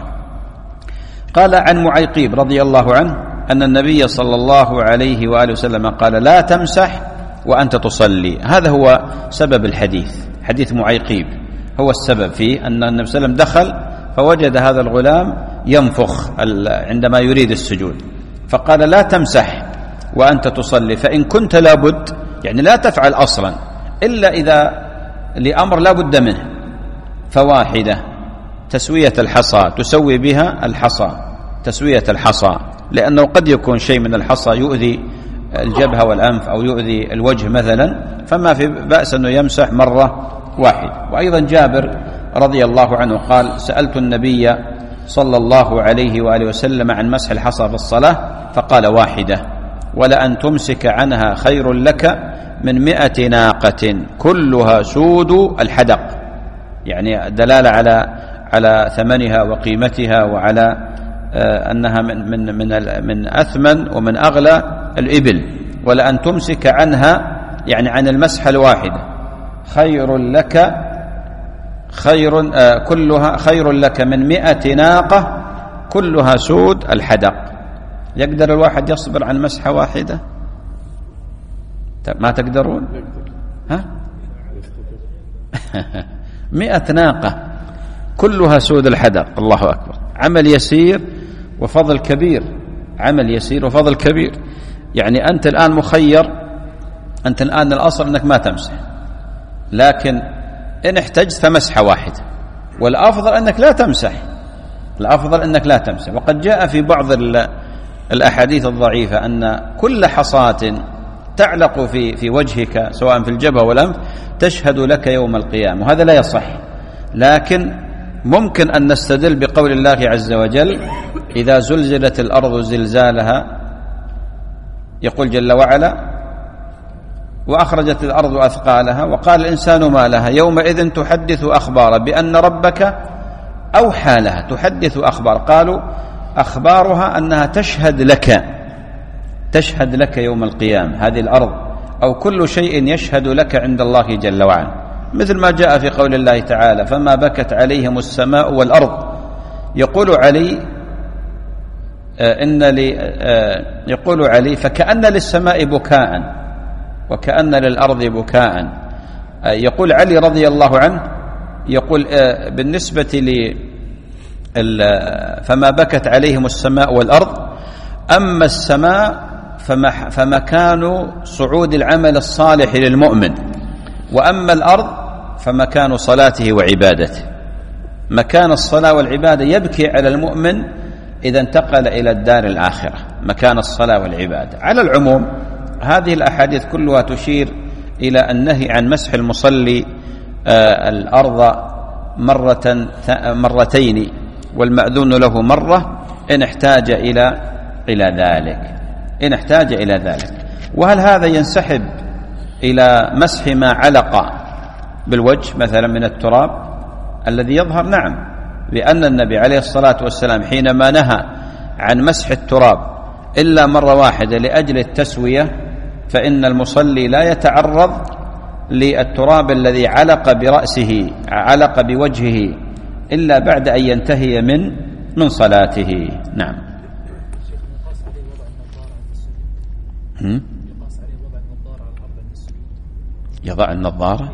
قال عن معيقيب رضي الله عنه أن النبي صلى الله عليه وآله وسلم قال لا تمسح وأنت تصلي. هذا هو سبب الحديث، حديث معيقيب هو السبب فيه أن النبي صلى الله عليه وسلم دخل فوجد هذا الغلام ينفخ عندما يريد السجود، فقال لا تمسح وأنت تصلي، فإن كنت لابد يعني لا تفعل أصلا إلا إذا لأمر لا بد منه فواحدة تسوية الحصى تسوي بها الحصى تسوية الحصى، لأنه قد يكون شيء من الحصى يؤذي الجبهة والأنف أو يؤذي الوجه مثلا، فما في بأس أنه يمسح مرة واحدة. وأيضا جابر رضي الله عنه قال سألت النبي صلى الله عليه وآله وسلم عن مسح الحصى في الصلاة فقال واحدة، ولأن تمسك عنها خير لك من مئة ناقة كلها سود الحدق، يعني دلالة على على ثمنها وقيمتها وعلى أنها من من من من أثمن ومن أغلى الإبل. ولأن تمسك عنها يعني عن المسحة الواحدة خير لك خير آه كلها خير لك من مئة ناقة كلها سود الحدق. يقدر الواحد يصبر عن مسحة واحدة؟ ما تقدرون؟ ها؟ مئة ناقة كلها سود الحدق، الله أكبر. عمل يسير وفضل كبير، عمل يسير وفضل كبير. يعني أنت الآن مخير، أنت الآن الأصل أنك ما تمسح، لكن إن احتجت فمسحة واحدة، والأفضل أنك لا تمسح الأفضل أنك لا تمسح. وقد جاء في بعض الأحاديث الضعيفة أن كل حصاة تعلق في في وجهك سواء في الجبهة والأنف تشهد لك يوم القيامة، وهذا لا يصح. لكن ممكن أن نستدل بقول الله عز وجل إذا زلزلت الأرض زلزالها، يقول جل وعلا وأخرجت الأرض أثقالها وقال الإنسان ما لها يومئذ تحدث أخبارا بأن ربك أوحى لها. تحدث أخبار، قالوا أخبارها أنها تشهد لك تشهد لك يوم القيامة هذه الأرض أو كل شيء يشهد لك عند الله جل وعلا، مثل ما جاء في قول الله تعالى فما بكت عليهم السماء والأرض. يقول علي إن لي يقول علي فكأن للسماء بكاء وكأن للأرض بكاء. يقول علي رضي الله عنه يقول بالنسبة لي فما بكت عليهم السماء والأرض أما السماء فمكان صعود العمل الصالح للمؤمن، وأما الأرض فمكان صلاته وعبادته. مكان الصلاة والعبادة يبكي على المؤمن إذا انتقل إلى الدار الآخرة، مكان الصلاة والعبادة. على العموم هذه الأحاديث كلها تشير إلى النهي عن مسح المصلي الأرض مرة مرتين، والمأذون له مرة إن احتاج إلى إلى ذلك إن احتاج إلى ذلك. وهل هذا ينسحب إلى مسح ما علق بالوجه مثلا من التراب؟ الذي يظهر نعم، لأن النبي عليه الصلاة والسلام حينما نهى عن مسح التراب إلا مرة واحدة لأجل التسوية، فإن المصلي لا يتعرض للتراب الذي علق برأسه علق بوجهه إلا بعد أن ينتهي من من صلاته. نعم. هم؟ يضع النظارة؟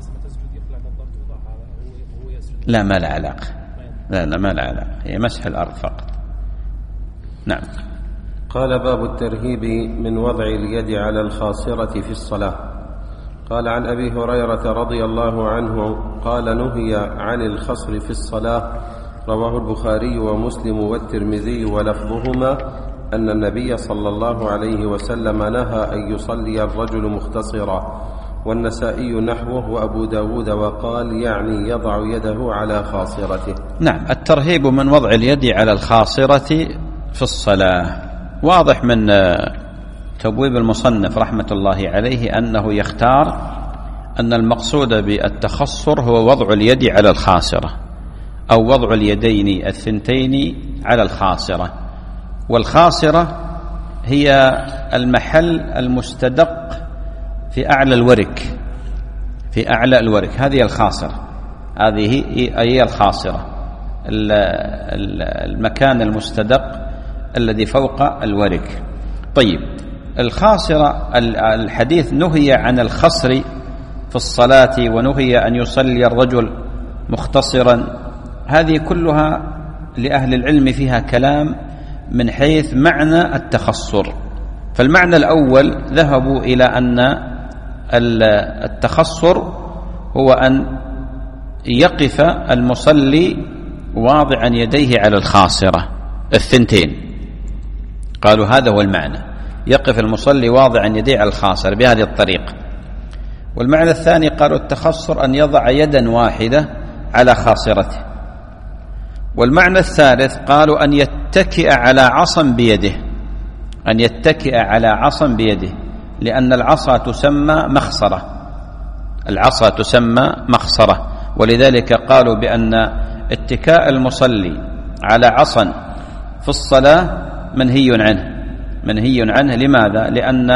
لا ما لا علاقة، لا لا ما لا علاقة، هي مسح الأرض فقط. نعم. قال باب الترهيب من وضع اليد على الخاصرة في الصلاة. قال عن أبي هريرة رضي الله عنه قال نهي عن الخصر في الصلاة، رواه البخاري ومسلم والترمذي ولفظهما أن النبي صلى الله عليه وسلم نهى أن يصلي الرجل مختصرا، والنسائي نحوه وأبو داود وقال يعني يضع يده على خاصرته. نعم. الترهيب من وضع اليد على الخاصرة في الصلاة واضح من تبويب المصنف رحمة الله عليه أنه يختار أن المقصود بالتخصر هو وضع اليد على الخاصرة أو وضع اليدين الثنتين على الخاصرة. والخاصرة هي المحل المستدق في أعلى الورك في أعلى الورك هذه الخاصرة، هذه هي الخاصرة، المكان المستدق الذي فوق الورك. طيب، الخاصرة الحديث نهي عن الخصر في الصلاة ونهي أن يصلي الرجل مختصرا، هذه كلها لأهل العلم فيها كلام من حيث معنى التخصر. فالمعنى الأول ذهبوا إلى أن التخصر هو أن يقف المصلي واضعا يديه على الخاصرة الثنتين، قالوا هذا هو المعنى، يقف المصلي واضعا يديه على الخاصرة بهذه الطريقة. والمعنى الثاني قالوا التخصر أن يضع يدا واحدة على خاصرته. والمعنى الثالث قالوا أن يتكئ على عصا بيده أن يتكئ على عصا بيده لأن العصا تسمى مخصرة العصا تسمى مخصرة ولذلك قالوا بأن اتكاء المصلي على عصا في الصلاة منهي عنه منهي عنه لماذا؟ لأن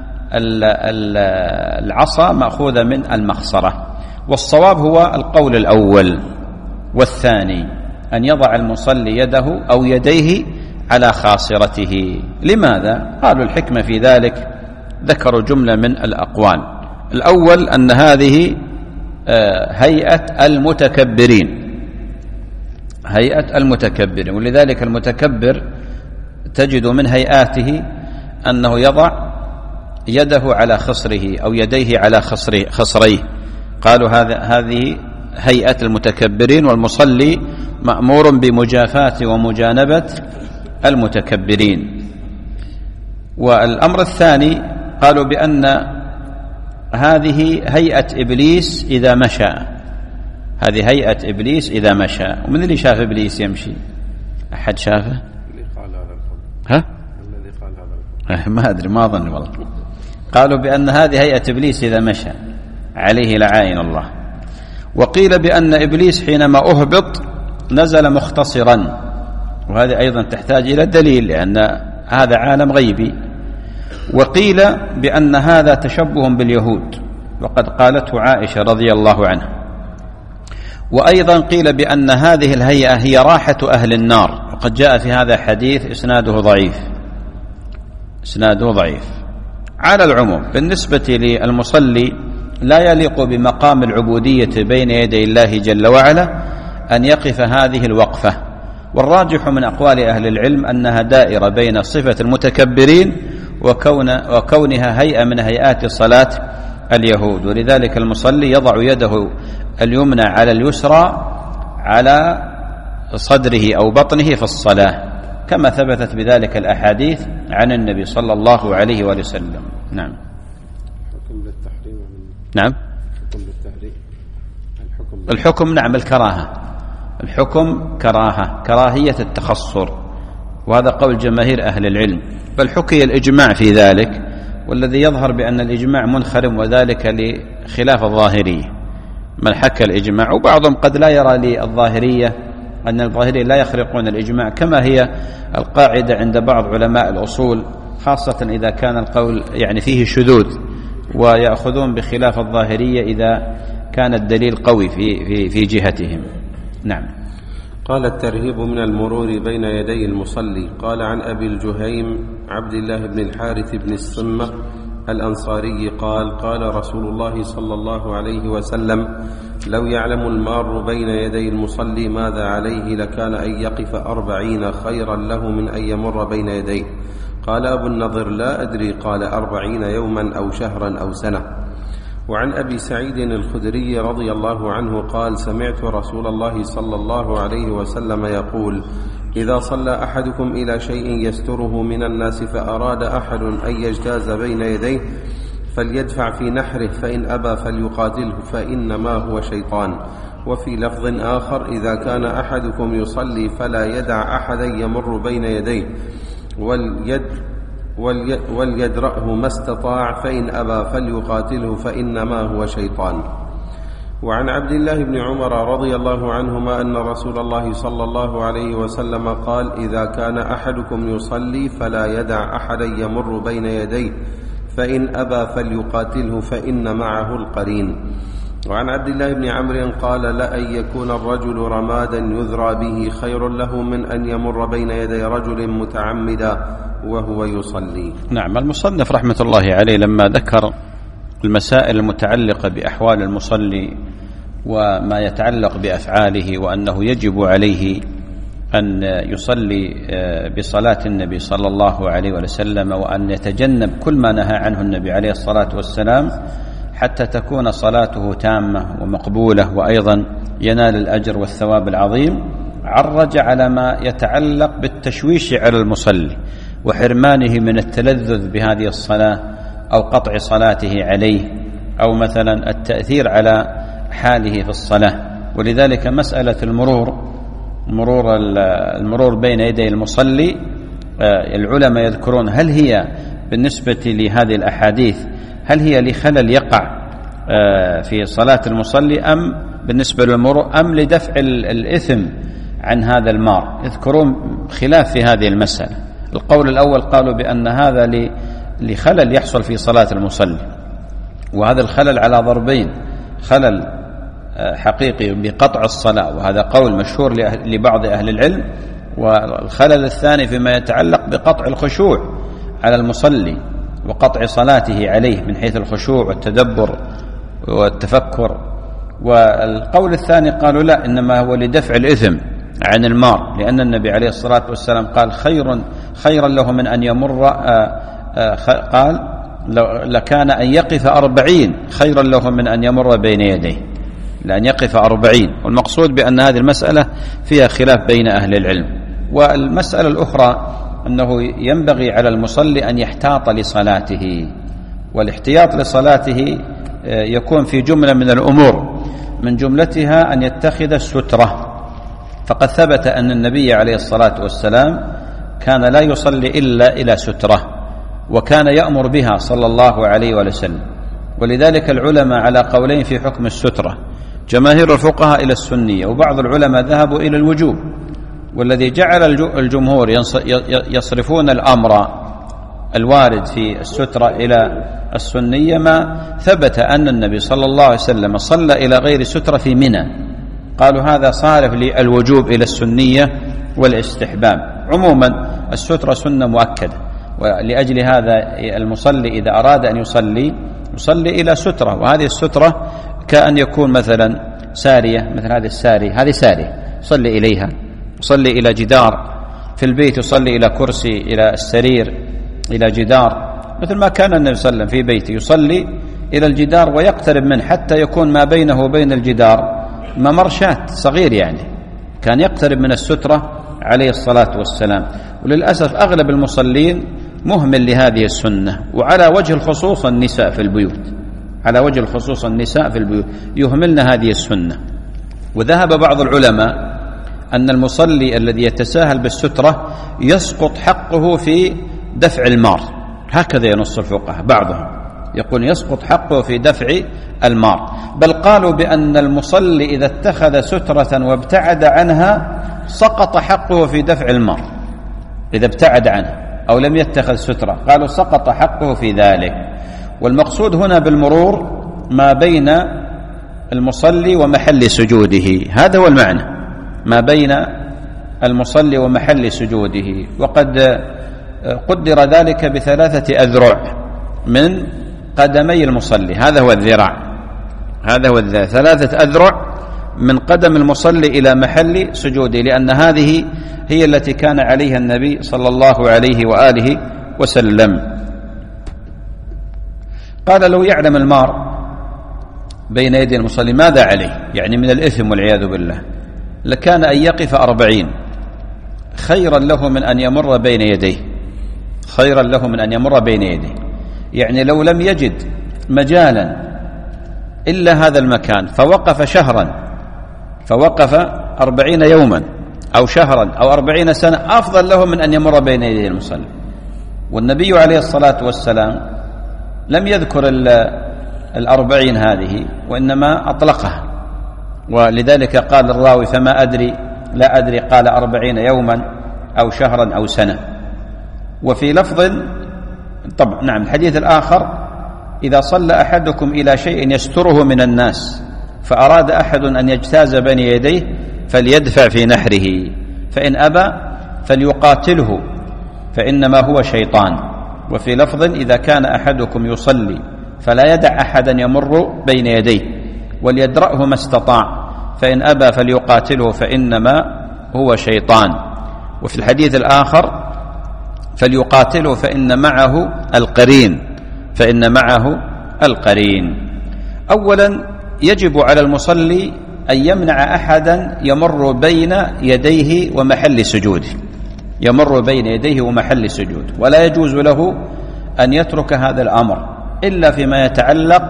العصا مأخوذة من المخصرة. والصواب هو القول الأول والثاني، أن يضع المصلي يده أو يديه على خاصرته. لماذا؟ قالوا الحكمة في ذلك، ذكروا جملة من الأقوال. الأول أن هذه هيئة المتكبرين هيئة المتكبرين ولذلك المتكبر تجد من هيئاته أنه يضع يده على خصره أو يديه على خصره خصريه. قالوا هذه هيئة المتكبرين، والمصلي مأمور بمجافاة ومجانبة المتكبرين. والأمر الثاني قالوا بأن هذه هيئة إبليس إذا مشى هذه هيئة إبليس إذا مشى. ومن اللي شاف إبليس يمشي؟ أحد شافه؟ اللي قال هذا القول. ها؟ الذي قال هذا القول. ما أدري، ما أظن والله. قالوا بأن هذه هيئة إبليس إذا مشى عليه لعائن الله. وقيل بأن إبليس حينما أهبط نزل مختصرا، وهذا أيضا تحتاج إلى دليل لأن هذا عالم غيبي. وقيل بأن هذا تشبه باليهود وقد قالته عائشة رضي الله عنها. وأيضا قيل بأن هذه الهيئة هي راحة أهل النار، وقد جاء في هذا حديث إسناده ضعيف إسناده ضعيف. على العموم بالنسبة للمصلي لا يليق بمقام العبودية بين يدي الله جل وعلا أن يقف هذه الوقفة، والراجح من أقوال أهل العلم أنها دائرة بين صفة المتكبرين وكون وكونها هيئة من هيئات صلاة اليهود. ولذلك المصلي يضع يده اليمنى على اليسرى على صدره أو بطنه في الصلاة، كما ثبتت بذلك الأحاديث عن النبي صلى الله عليه وآله وسلم. نعم. حكم بالتحريم. نعم. حكم بالتحريم. الحكم. الحكم نعم الكراهة. الحكم كراهة، كراهية التخصر، وهذا قول جماهير أهل العلم، بل حكي الإجماع في ذلك، والذي يظهر بأن الإجماع منخرم، وذلك لخلاف الظاهرية من حكى الإجماع. وبعضهم قد لا يرى للظاهرية أن الظاهرية لا يخرقون الإجماع، كما هي القاعدة عند بعض علماء الأصول، خاصة إذا كان القول يعني فيه شذوذ، ويأخذون بخلاف الظاهرية إذا كان الدليل قوي في في في جهتهم. نعم. قال الترهيب من المرور بين يدي المصلي. قال عن أبي الجهيم عبد الله بن الحارث بن الصمة الأنصاري قال قال رسول الله صلى الله عليه وسلم: لو يعلم المار بين يدي المصلي ماذا عليه لكان أن يقف أربعين خيرا له من أن يمر بين يديه. قال أبو النضر: لا أدري. قال: أربعين يوما أو شهرا أو سنة. وعن أبي سعيد الخدري رضي الله عنه قال: سمعت رسول الله صلى الله عليه وسلم يقول: إذا صلى أحدكم إلى شيء يستره من الناس فأراد أحد أن يجتاز بين يديه فليدفع في نحره، فإن أبى فليقاتله فإنما هو شيطان. وفي لفظ آخر: إذا كان أحدكم يصلي فلا يدع أحدا يمر بين يديه واليد وليدرأه ما استطاع، فإن أبى فليقاتله فإنما هو شيطان. وعن عبد الله بن عمر رضي الله عنهما أن رسول الله صلى الله عليه وسلم قال: إذا كان أحدكم يصلي فلا يدع أحدا يمر بين يديه، فإن أبى فليقاتله فإن معه القرين. وعن عبد الله بن عمرو قال: لأن يكون الرجل رمادا يذرى به خير له من أن يمر بين يدي رجل متعمدا وهو يصلي. نعم. المصنف رحمة الله عليه لما ذكر المسائل المتعلقة بأحوال المصلي وما يتعلق بأفعاله، وأنه يجب عليه أن يصلي بصلاة النبي صلى الله عليه وسلم، وأن يتجنب كل ما نهى عنه النبي عليه الصلاة والسلام حتى تكون صلاته تامة ومقبولة، وأيضا ينال الأجر والثواب العظيم، عرج على ما يتعلق بالتشويش على المصلي وحرمانه من التلذذ بهذه الصلاة أو قطع صلاته عليه، أو مثلا التأثير على حاله في الصلاة. ولذلك مسألة المرور مرور المرور بين يدي المصلي، العلماء يذكرون هل هي بالنسبة لهذه الأحاديث هل هي لخلل يقع في صلاة المصلي، أم بالنسبة للمرور، أم لدفع الإثم عن هذا المار. يذكرون خلاف في هذه المسألة. القول الأول قالوا بأن هذا لخلل يحصل في صلاة المصلي، وهذا الخلل على ضربين: خلل حقيقي بقطع الصلاة، وهذا قول مشهور لبعض أهل العلم، والخلل الثاني فيما يتعلق بقطع الخشوع على المصلي وقطع صلاته عليه من حيث الخشوع والتدبر والتفكر. والقول الثاني قالوا لا، إنما هو لدفع الإثم عن المار، لأن النبي عليه الصلاة والسلام قال: خير خيرا له من أن يمر آآ آآ قال لكان أن يقف أربعين خيرا له من أن يمر بين يديه، لأن يقف أربعين. والمقصود بأن هذه المسألة فيها خلاف بين أهل العلم. والمسألة الأخرى أنه ينبغي على المصلي أن يحتاط لصلاته، والاحتياط لصلاته يكون في جملة من الأمور، من جملتها أن يتخذ السترة. فقد ثبت أن النبي عليه الصلاة والسلام كان لا يصلي إلا إلى سترة، وكان يأمر بها صلى الله عليه وسلم. ولذلك العلماء على قولين في حكم السترة: جماهير الفقهاء إلى السنية، وبعض العلماء ذهبوا إلى الوجوب. والذي جعل الجمهور يصرفون الأمر الوارد في السترة إلى السنية ما ثبت أن النبي صلى الله عليه وسلم صلى إلى غير سترة في منى، قالوا هذا صارف للوجوب إلى السنية والاستحباب. عموما السترة سنة مؤكدة، ولأجل هذا المصلي إذا أراد أن يصلي يصلي إلى سترة، وهذه السترة كأن يكون مثلا سارية، مثل هذه السارية، هذه سارية يصلي إليها، يصلي إلى جدار في البيت، يصلي إلى كرسي، إلى السرير، إلى جدار، مثل ما كان النبي صلى الله عليه وسلم في بيته يصلي إلى الجدار ويقترب منه حتى يكون ما بينه وبين الجدار ممر شاة صغير، يعني كان يقترب من السترة عليه الصلاة والسلام. وللأسف أغلب المصلين مهمل لهذه السنة، وعلى وجه الخصوص النساء في البيوت، على وجه الخصوص النساء في البيوت يهملن هذه السنة. وذهب بعض العلماء أن المصلي الذي يتساهل بالسترة يسقط حقه في دفع المار، هكذا ينص الفقهاء، بعضهم يقول يسقط حقه في دفع المار، بل قالوا بأن المصلي إذا اتخذ سترة وابتعد عنها سقط حقه في دفع المار، إذا ابتعد عنها أو لم يتخذ سترة قالوا سقط حقه في ذلك. والمقصود هنا بالمرور ما بين المصلي ومحل سجوده، هذا هو المعنى، ما بين المصلي ومحل سجوده. وقد قدر ذلك بثلاثة أذرع من قدمي المصلي، هذا هو الذراع، هذا هو الذراع، ثلاثة أذرع من قدم المصلي إلى محل سجوده، لأن هذه هي التي كان عليها النبي صلى الله عليه وآله وسلم. قال لو يعلم المار بين يدي المصلي ماذا عليه، يعني من الإثم والعياذ بالله، لكان أن يقف أربعين خيرا له من أن يمر بين يديه، خيرا له من أن يمر بين يديه. يعني لو لم يجد مجالا إلا هذا المكان فوقف شهرا، فوقف أربعين يوما أو شهرا أو أربعين سنة، أفضل له من أن يمر بين يديه المصلي. والنبي عليه الصلاة والسلام لم يذكر الأربعين هذه، وإنما أطلقها، ولذلك قال الراوي فما أدري لا أدري، قال أربعين يوما أو شهرا أو سنة. وفي لفظ طبعا نعم الحديث الآخر إذا صلى أحدكم إلى شيء يستره من الناس فأراد أحد أن يجتاز بين يديه فليدفع في نحره، فإن أبى فليقاتله فإنما هو شيطان. وفي لفظ إذا كان أحدكم يصلي فلا يدع أحدا يمر بين يديه وليدرأه ما استطاع، فإن أبى فليقاتله فإنما هو شيطان. وفي الحديث الآخر فليقاتله فإن معه القرين، فإن معه القرين. أولا يجب على المصلي أن يمنع أحدا يمر بين يديه ومحل سجوده، يمر بين يديه ومحل سجوده، ولا يجوز له أن يترك هذا الأمر إلا فيما يتعلق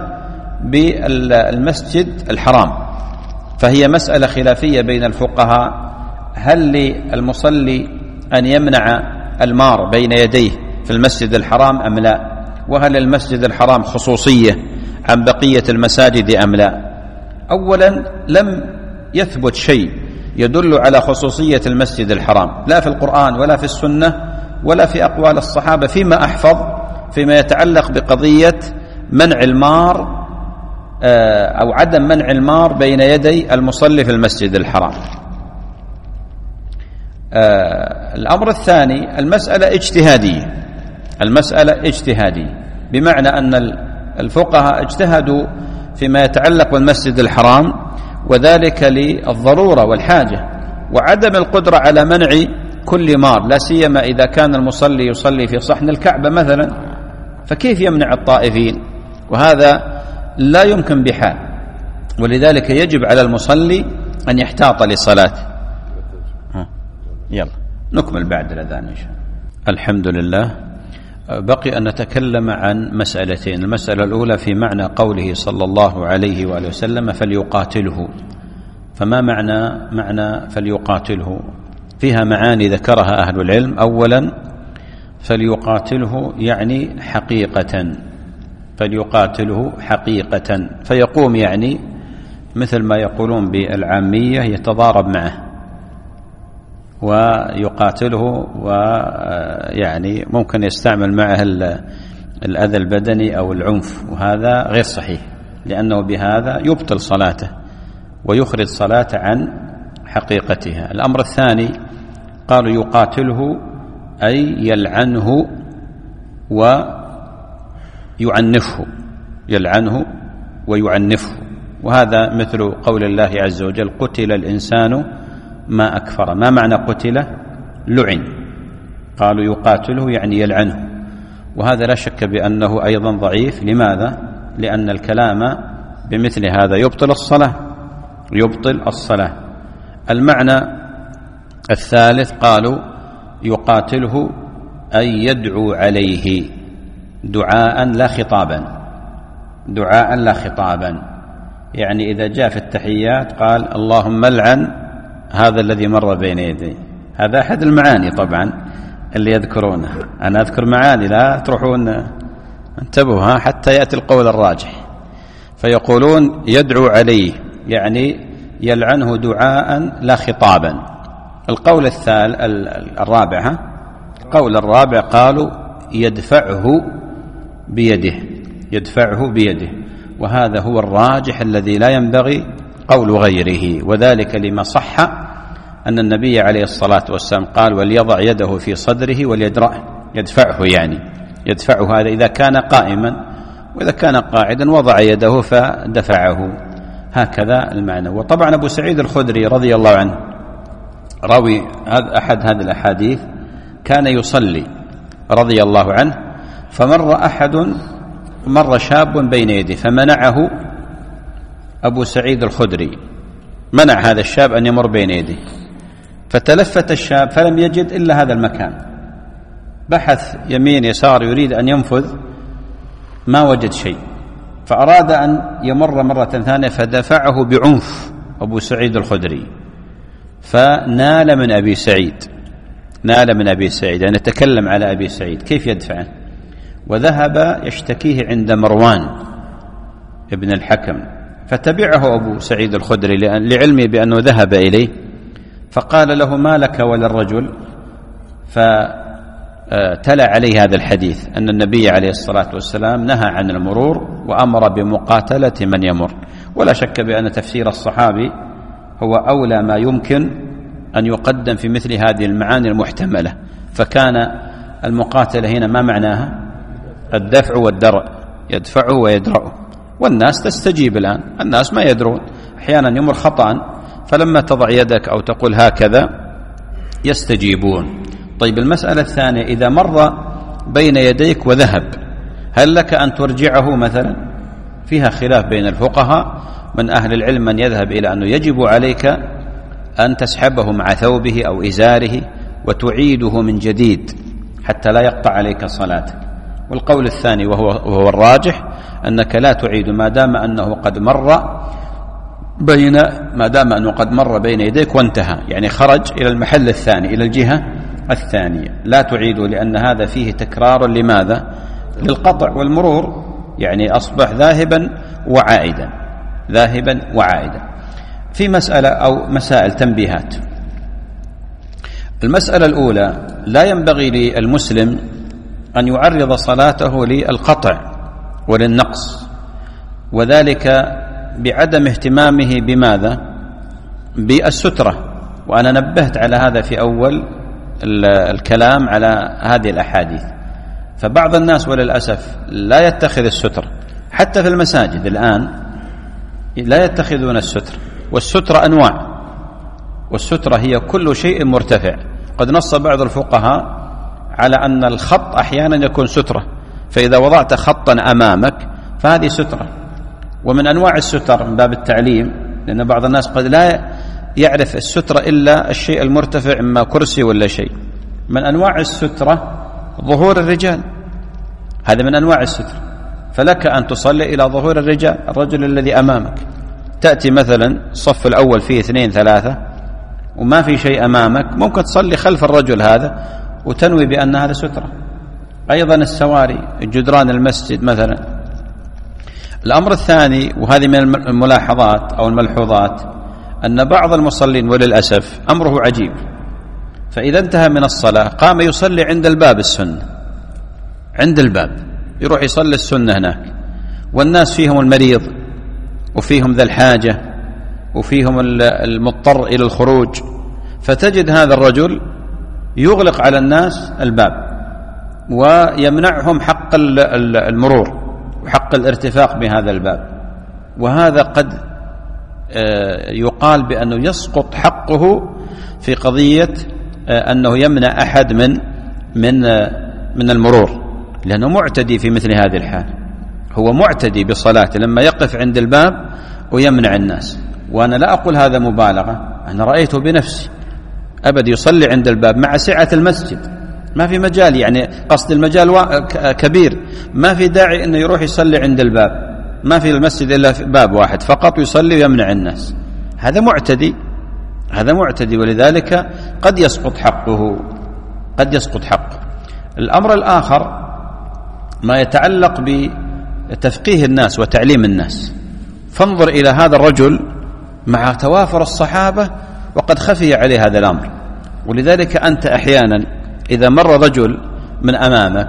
بالمسجد الحرام، فهي مسألة خلافية بين الفقهاء، هل للمصلي أن يمنع المار بين يديه في المسجد الحرام أم لا، وهل المسجد الحرام خصوصية عن بقية المساجد أم لا. أولا لم يثبت شيء يدل على خصوصية المسجد الحرام، لا في القرآن ولا في السنة ولا في أقوال الصحابة فيما أحفظ، فيما يتعلق بقضية منع المار أو عدم منع المار بين يدي المصلي في المسجد الحرام. الأمر الثاني المسألة اجتهادية، المسألة اجتهادية بمعنى أن الفقهاء اجتهدوا فيما يتعلق بالمسجد الحرام، وذلك للضرورة والحاجة وعدم القدرة على منع كل مار، لا سيما إذا كان المصلي يصلي في صحن الكعبة مثلا، فكيف يمنع الطائفين؟ وهذا لا يمكن بحال، ولذلك يجب على المصلي أن يحتاط لصلاته. يلا نكمل بعد الأذان إن شاء الله. الحمد لله. بقي أن نتكلم عن مسألتين. المسألة الأولى في معنى قوله صلى الله عليه وآله وسلم فليقاتله، فما معنى معنى فليقاتله؟ فيها معاني ذكرها أهل العلم. أولا فليقاتله يعني حقيقة، فليقاتله حقيقة، فيقوم يعني مثل ما يقولون بالعامية يتضارب معه ويقاتله، ويعني ممكن يستعمل معه الأذى البدني أو العنف، وهذا غير صحيح، لأنه بهذا يبطل صلاته ويخرج صلاته عن حقيقتها. الأمر الثاني قالوا يقاتله أي يلعنه ويعنفه، يلعنه ويعنفه، وهذا مثل قول الله عز وجل قتل الإنسان ما أكفر. ما معنى قتل؟ لعن. قالوا يقاتله يعني يلعنه، وهذا لا شك بأنه أيضا ضعيف. لماذا؟ لأن الكلام بمثل هذا يبطل الصلاة، يبطل الصلاة. المعنى الثالث قالوا يقاتله أي يدعو عليه دعاء لا خطابا، دعاء لا خطابا، يعني إذا جاء في التحيات قال اللهم لعن هذا الذي مر بين يدي. هذا أحد المعاني طبعا اللي يذكرونها، أنا أذكر معاني لا تروحون انتبهوا حتى يأتي القول الراجح. فيقولون يدعو عليه يعني يلعنه دعاء لا خطابا. القول الثالث الرابع القول الرابع قالوا يدفعه بيده، يدفعه بيده، وهذا هو الراجح الذي لا ينبغي قول غيره، وذلك لما صح أن النبي عليه الصلاة والسلام قال وليضع يده في صدره وليدرأه، يدفعه يعني يدفعه، هذا إذا كان قائما، وإذا كان قاعدا وضع يده فدفعه، هكذا المعنى. وطبعا أبو سعيد الخدري رضي الله عنه راوي أحد هذه الأحاديث كان يصلي رضي الله عنه، فمر أحد مر شاب بين يديه فمنعه أبو سعيد الخدري، منع هذا الشاب أن يمر بين يديه، فتلفت الشاب فلم يجد إلا هذا المكان، بحث يمين يسار يريد أن ينفذ ما وجد شيء، فأراد أن يمر مرة ثانية فدفعه بعنف أبو سعيد الخدري، فنال من أبي سعيد، نال من أبي سعيد يعني تكلم على أبي سعيد كيف يدفعه، وذهب يشتكيه عند مروان ابن الحكم، فتبعه أبو سعيد الخدري لعلمه بأنه ذهب إليه، فقال له ما لك وللرجل، فتلا عليه هذا الحديث أن النبي عليه الصلاة والسلام نهى عن المرور وأمر بمقاتلة من يمر. ولا شك بأن تفسير الصحابي هو أولى ما يمكن أن يقدم في مثل هذه المعاني المحتملة، فكان المقاتلة هنا ما معناها؟ الدفع والدرء، يدفعه ويدرأه، والناس تستجيب الآن، الناس ما يدرون، أحيانا يمر خطأ فلما تضع يدك أو تقول هكذا يستجيبون. طيب المسألة الثانية، إذا مر بين يديك وذهب هل لك أن ترجعه مثلا؟ فيها خلاف بين الفقهاء، من أهل العلم من يذهب إلى أنه يجب عليك أن تسحبه مع ثوبه أو إزاره وتعيده من جديد حتى لا يقطع عليك صلاتك، والقول الثاني وهو, وهو الراجح أنك لا تعيد ما دام أنه قد مر بين ما دام أنه قد مر بين يديك وانتهى، يعني خرج إلى المحل الثاني إلى الجهة الثانية، لا تعيد، لأن هذا فيه تكرار لماذا؟ للقطع والمرور، يعني أصبح ذاهبا وعائدا، ذاهبا وعائدا. في مسألة أو مسائل تنبيهات. المسألة الأولى، لا ينبغي للمسلم أن يعرض صلاته للقطع وللنقص، وذلك بعدم اهتمامه بماذا؟ بالسترة، وأنا نبهت على هذا في أول الكلام على هذه الأحاديث. فبعض الناس وللأسف لا يتخذ الستر، حتى في المساجد الآن لا يتخذون الستر، والسترة أنواع، والسترة هي كل شيء مرتفع. قد نص بعض الفقهاء على أن الخط أحيانا يكون سترة، فإذا وضعت خطا أمامك فهذه سترة. ومن أنواع الستر من باب التعليم، لأن بعض الناس قد لا يعرف السترة إلا الشيء المرتفع، إما كرسي ولا شيء. من أنواع السترة ظهور الرجال، هذا من أنواع الستر، فلك أن تصلي إلى ظهور الرجال، الرجل الذي أمامك، تأتي مثلا الصف الأول فيه اثنين ثلاثة وما في شيء أمامك، ممكن تصلي خلف الرجل هذا وتنوي بأن هذا سترة. أيضا السواري، جدران المسجد مثلا. الأمر الثاني، وهذه من الملاحظات أو الملحوظات، أن بعض المصلين وللأسف أمره عجيب، فإذا انتهى من الصلاة قام يصلي عند الباب السنة، عند الباب يروح يصلي السنة هناك، والناس فيهم المريض وفيهم ذا الحاجة وفيهم المضطر إلى الخروج، فتجد هذا الرجل يغلق على الناس الباب ويمنعهم حق المرور وحق الارتفاق بهذا الباب، وهذا قد يقال بأنه يسقط حقه في قضية أنه يمنع أحد من من من المرور، لأنه معتدي في مثل هذه الحال. هو معتدي بصلاته لما يقف عند الباب ويمنع الناس. وأنا لا أقول هذا مبالغة، أنا رأيته بنفسي أبد يصلي عند الباب مع سعة المسجد، ما في مجال، يعني قصد المجال كبير، ما في داعي أنه يروح يصلي عند الباب، ما في المسجد إلا في باب واحد فقط ويصلي ويمنع الناس. هذا معتدي، هذا معتدي، ولذلك قد يسقط حقه، قد يسقط حقه. الأمر الآخر ما يتعلق بتفقيه الناس وتعليم الناس. فانظر إلى هذا الرجل مع توافر الصحابة وقد خفي عليه هذا الأمر. ولذلك أنت أحيانا إذا مر رجل من أمامك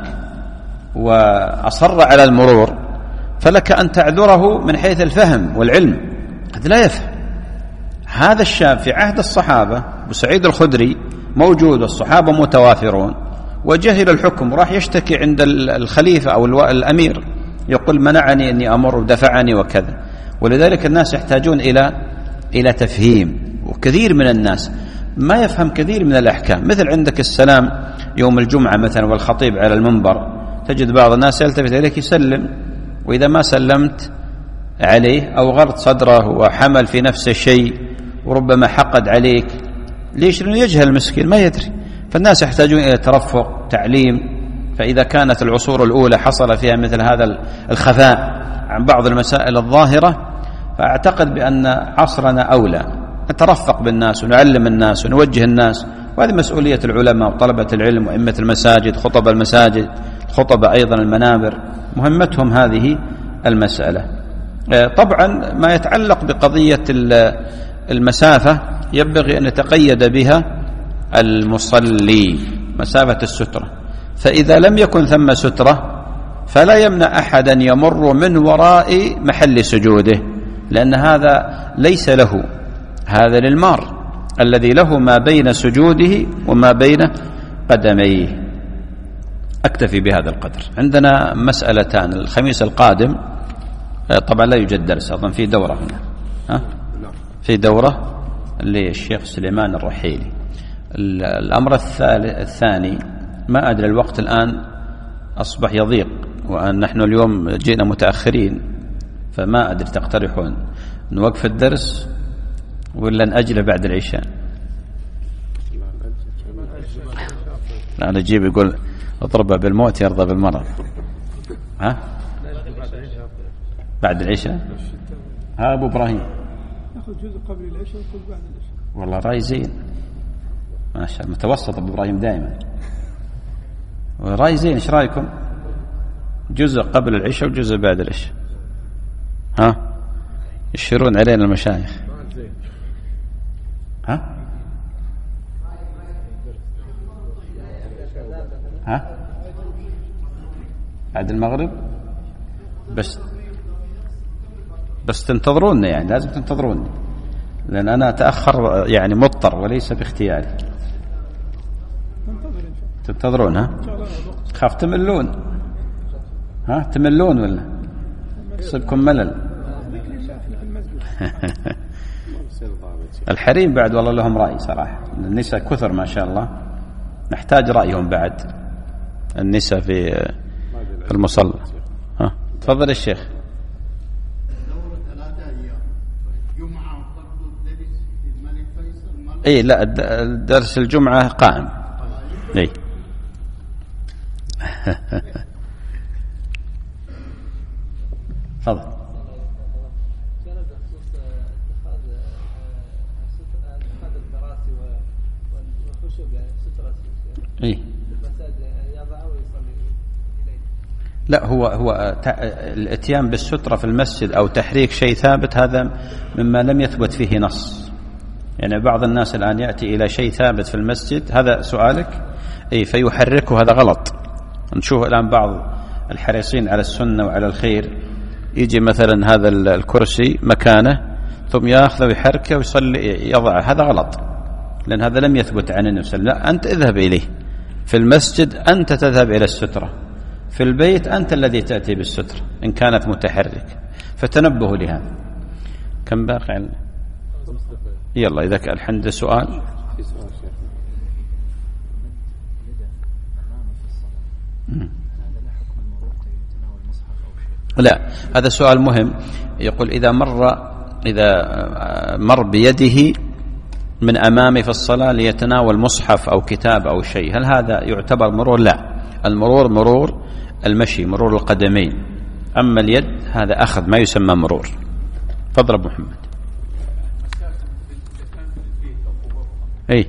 وأصر على المرور فلك أن تعذره من حيث الفهم والعلم، قد لا يفهم. هذا الشاب في عهد الصحابة أبو سعيد الخدري موجود والصحابة متوافرون، وجهل الحكم وراح يشتكي عند الخليفة أو الأمير، يقول منعني أني أمر ودفعني وكذا. ولذلك الناس يحتاجون إلى إلى تفهيم، وكثير من الناس ما يفهم كثير من الأحكام. مثل عندك السلام يوم الجمعة مثلا والخطيب على المنبر، تجد بعض الناس يلتفت إليك يسلم، وإذا ما سلمت عليه أو غرت صدره وحمل في نفسه شيء وربما حقد عليك، ليش؟ لأنه يجهل المسكين ما يدري. فالناس يحتاجون إلى ترفق تعليم. فإذا كانت العصور الأولى حصل فيها مثل هذا الخفاء عن بعض المسائل الظاهرة، فأعتقد بأن عصرنا أولى نترفق بالناس ونعلم الناس ونوجه الناس، وهذه مسؤولية العلماء وطلبة العلم وأئمة المساجد، خطب المساجد، خطب أيضا المنابر، مهمتهم هذه المسألة. طبعا ما يتعلق بقضية المسافة ينبغي أن يتقيد بها المصلي، مسافة السترة. فإذا لم يكن ثم سترة فلا يمنع أحدا يمر من وراء محل سجوده، لأن هذا ليس له، هذا للمار الذي له ما بين سجوده وما بين قدميه. أكتفي بهذا القدر. عندنا مسألتان. الخميس القادم طبعا لا يوجد درس، أظن في دورة هنا، ها؟ في دورة للشيخ سليمان الرحيلي. الأمر الثاني ما أدري الوقت الآن أصبح يضيق، وأن نحن اليوم جئنا متأخرين، فما أدري تقترحون نوقف الدرس ولا نأجله بعد العشاء؟ لا نجيب يقول اضربه بالموت يرضى بالمرض. ها بعد العشاء؟ ها أبو إبراهيم ناخذ جزء قبل العشاء وكل بعد العشاء. والله رأي زين ما شاء الله، متوسط أبو إبراهيم دائما، رأي زين. إيش رأيكم؟ جزء قبل العشاء وجزء بعد العشاء. ها يشيرون علينا المشايخ. ها ها بعد المغرب بس بس تنتظروني، يعني لازم تنتظروني، لأن أنا أتأخر يعني مضطر وليس باختياري. تنتظرون؟ ها خاف تملون. ها تملون ولا يصيبكم ملل؟ الحريم بعد والله لهم رأي صراحة، النساء كثر ما شاء الله، نحتاج رأيهم بعد النساء في المصلى. ها تفضل الشيخ. اي لا درس الجمعة قائم. اي تفضل. إيه؟ لا هو هو الاتيان بالسترة في المسجد أو تحريك شيء ثابت هذا مما لم يثبت فيه نص. يعني بعض الناس الآن يأتي إلى شيء ثابت في المسجد، هذا سؤالك، أي فيحركه، هذا غلط. نشوف الآن بعض الحريصين على السنة وعلى الخير يجي مثلا هذا الكرسي مكانه ثم يأخذه ويحركه ويصلي يضعه، هذا غلط، لأن هذا لم يثبت عن النبي صلى الله عليه وسلم. لا أنت اذهب إليه في المسجد، أنت تذهب إلى السترة، في البيت أنت الذي تأتي بالسترة إن كانت متحرك، فتنبهوا لهذا. كم باقي؟ يلا إذا كان عنده سؤال. لا، هذا سؤال مهم. يقول إذا مر إذا مر بيده من أمامه في الصلاة ليتناول مصحف أو كتاب أو شيء، هل هذا يعتبر مرور؟ لا، المرور مرور المشي، مرور القدمين. أما اليد هذا أخذ، ما يسمى مرور. تفضل أبو محمد. أي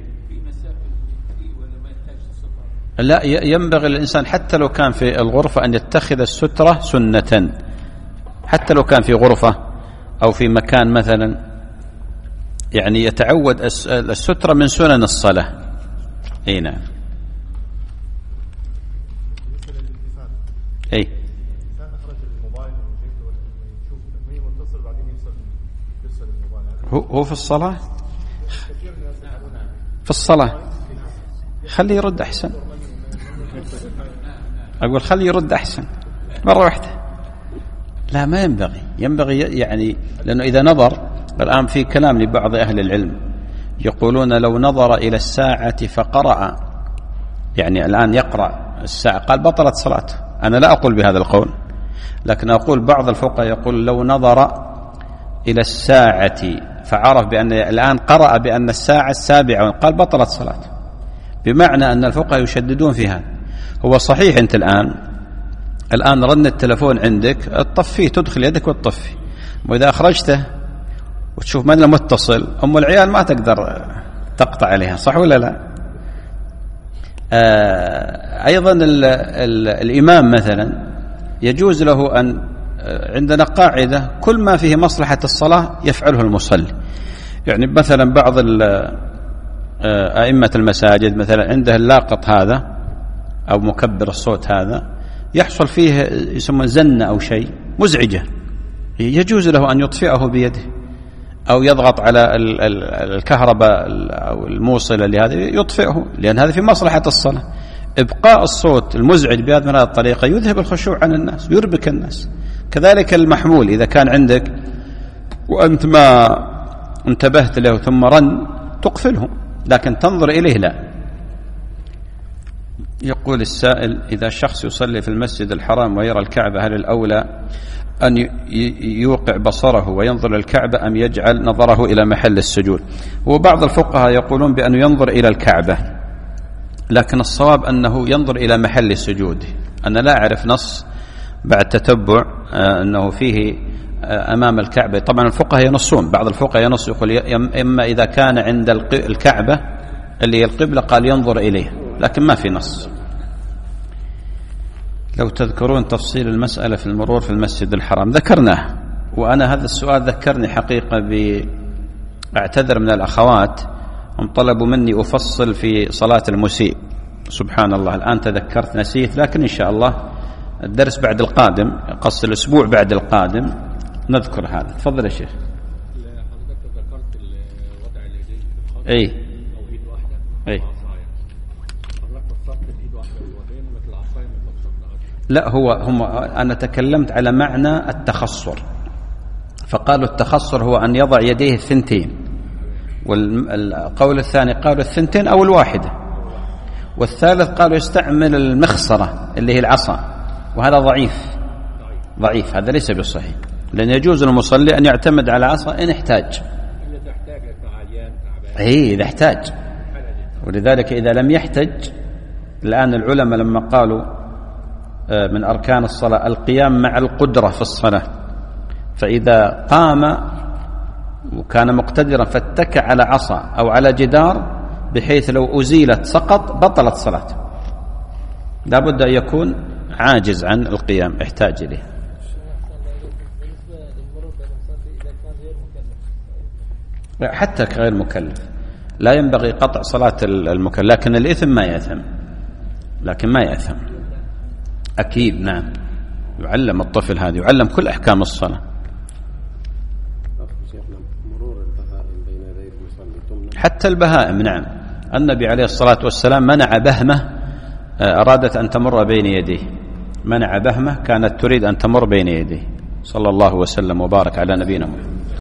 لا، ينبغي الإنسان حتى لو كان في الغرفة أن يتخذ السترة سنة، حتى لو كان في غرفة أو في مكان مثلا، يعني يتعود السترة من سنن الصلاة. أي نعم. أي هو في الصلاة، في الصلاة خليه يرد أحسن. أقول خليه يرد أحسن مرة واحدة. لا، ما ينبغي. ينبغي يعني، لأنه إذا نظر، الآن في كلام لبعض أهل العلم يقولون لو نظر إلى الساعة فقرأ، يعني الآن يقرأ الساعة، قال بطلت صلاته. أنا لا أقول بهذا القول، لكن أقول بعض الفقهاء يقول لو نظر إلى الساعة فعرف بأن الآن قرأ بأن الساعة السابعة قال بطلت صلاته، بمعنى أن الفقهاء يشددون في هذا. هو صحيح أنت الآن الآن رن التلفون عندك تطفيه، تدخل يدك وتطفي، وإذا أخرجته وتشوف من المتصل أم العيال ما تقدر تقطع عليها، صح ولا لا؟ آه أيضا ال ال الإمام مثلا يجوز له أن، عندنا قاعدة كل ما فيه مصلحة الصلاة يفعله المصلي. يعني مثلا بعض أئمة المساجد مثلا عنده اللاقط هذا أو مكبر الصوت هذا يحصل فيه يسمى زنة أو شيء مزعجة، يجوز له أن يطفئه بيده أو يضغط على الكهرباء أو الموصلة لهذا يطفئه، لأن هذا في مصلحة الصلاة. إبقاء الصوت المزعج بهذه من هذه الطريقة يذهب الخشوع عن الناس، يربك الناس. كذلك المحمول إذا كان عندك وأنت ما انتبهت له ثم رن تقفله، لكن تنظر إليه لا. يقول السائل إذا شخص يصلي في المسجد الحرام ويرى الكعبة، هل الأولى أن يوقع بصره وينظر الكعبة أم يجعل نظره إلى محل السجود؟ وبعض الفقهاء يقولون بأنه ينظر إلى الكعبة، لكن الصواب أنه ينظر إلى محل السجود. أنا لا أعرف نص بعد تتبع أنه فيه أمام الكعبة. طبعا الفقهاء ينصون، بعض الفقهاء ينص يقول إما إذا كان عند الكعبة اللي هي القبلة قال ينظر إليه، لكن ما في نص. لو تذكرون تفصيل المسألة في المرور في المسجد الحرام ذكرناه، وأنا هذا السؤال ذكرني حقيقة بأعتذر من الأخوات، هم طلبوا مني أفصل في صلاة المسيء. سبحان الله الآن تذكرت نسيت، لكن إن شاء الله الدرس بعد القادم، قص الأسبوع بعد القادم نذكر هذا. تفضل يا شيخ. حضرتك ذكرت وضع اليدين في الخط أي أو إيد واحدة أي حضرتك فصلت الإيد واحدة والوضعين مثل العصاية ما فصلناش. لا، هو هم أنا تكلمت على معنى التخصر، فقالوا التخصر هو أن يضع يديه الثنتين، والقول الثاني قالوا الثنتين أو الواحدة، والثالث قالوا يستعمل المخصرة اللي هي العصا، وهذا ضعيف ضعيف هذا ليس بالصحيح، لأن يجوز للمصلي أن يعتمد على عصا إن احتاج. إيه إذا احتاج، ولذلك إذا لم يحتج، الآن العلماء لما قالوا من أركان الصلاة القيام مع القدرة في الصلاة، فإذا قام وكان مقتدرا فاتكى على عصا أو على جدار بحيث لو أزيلت سقط بطلت صلاته، لا بد أن يكون عاجز عن القيام احتاج إليه. حتى غير مكلف لا ينبغي قطع صلاة المكلف، لكن الإثم ما يأثم، لكن ما يأثم أكيد. نعم، يعلم الطفل هذا، يعلم كل أحكام الصلاة. حتى البهائم، نعم، النبي عليه الصلاة والسلام منع بهمة أرادت أن تمر بين يديه، منع بهمة كانت تريد أن تمر بين يديه، صلى الله وسلم وبارك على نبينا محمد.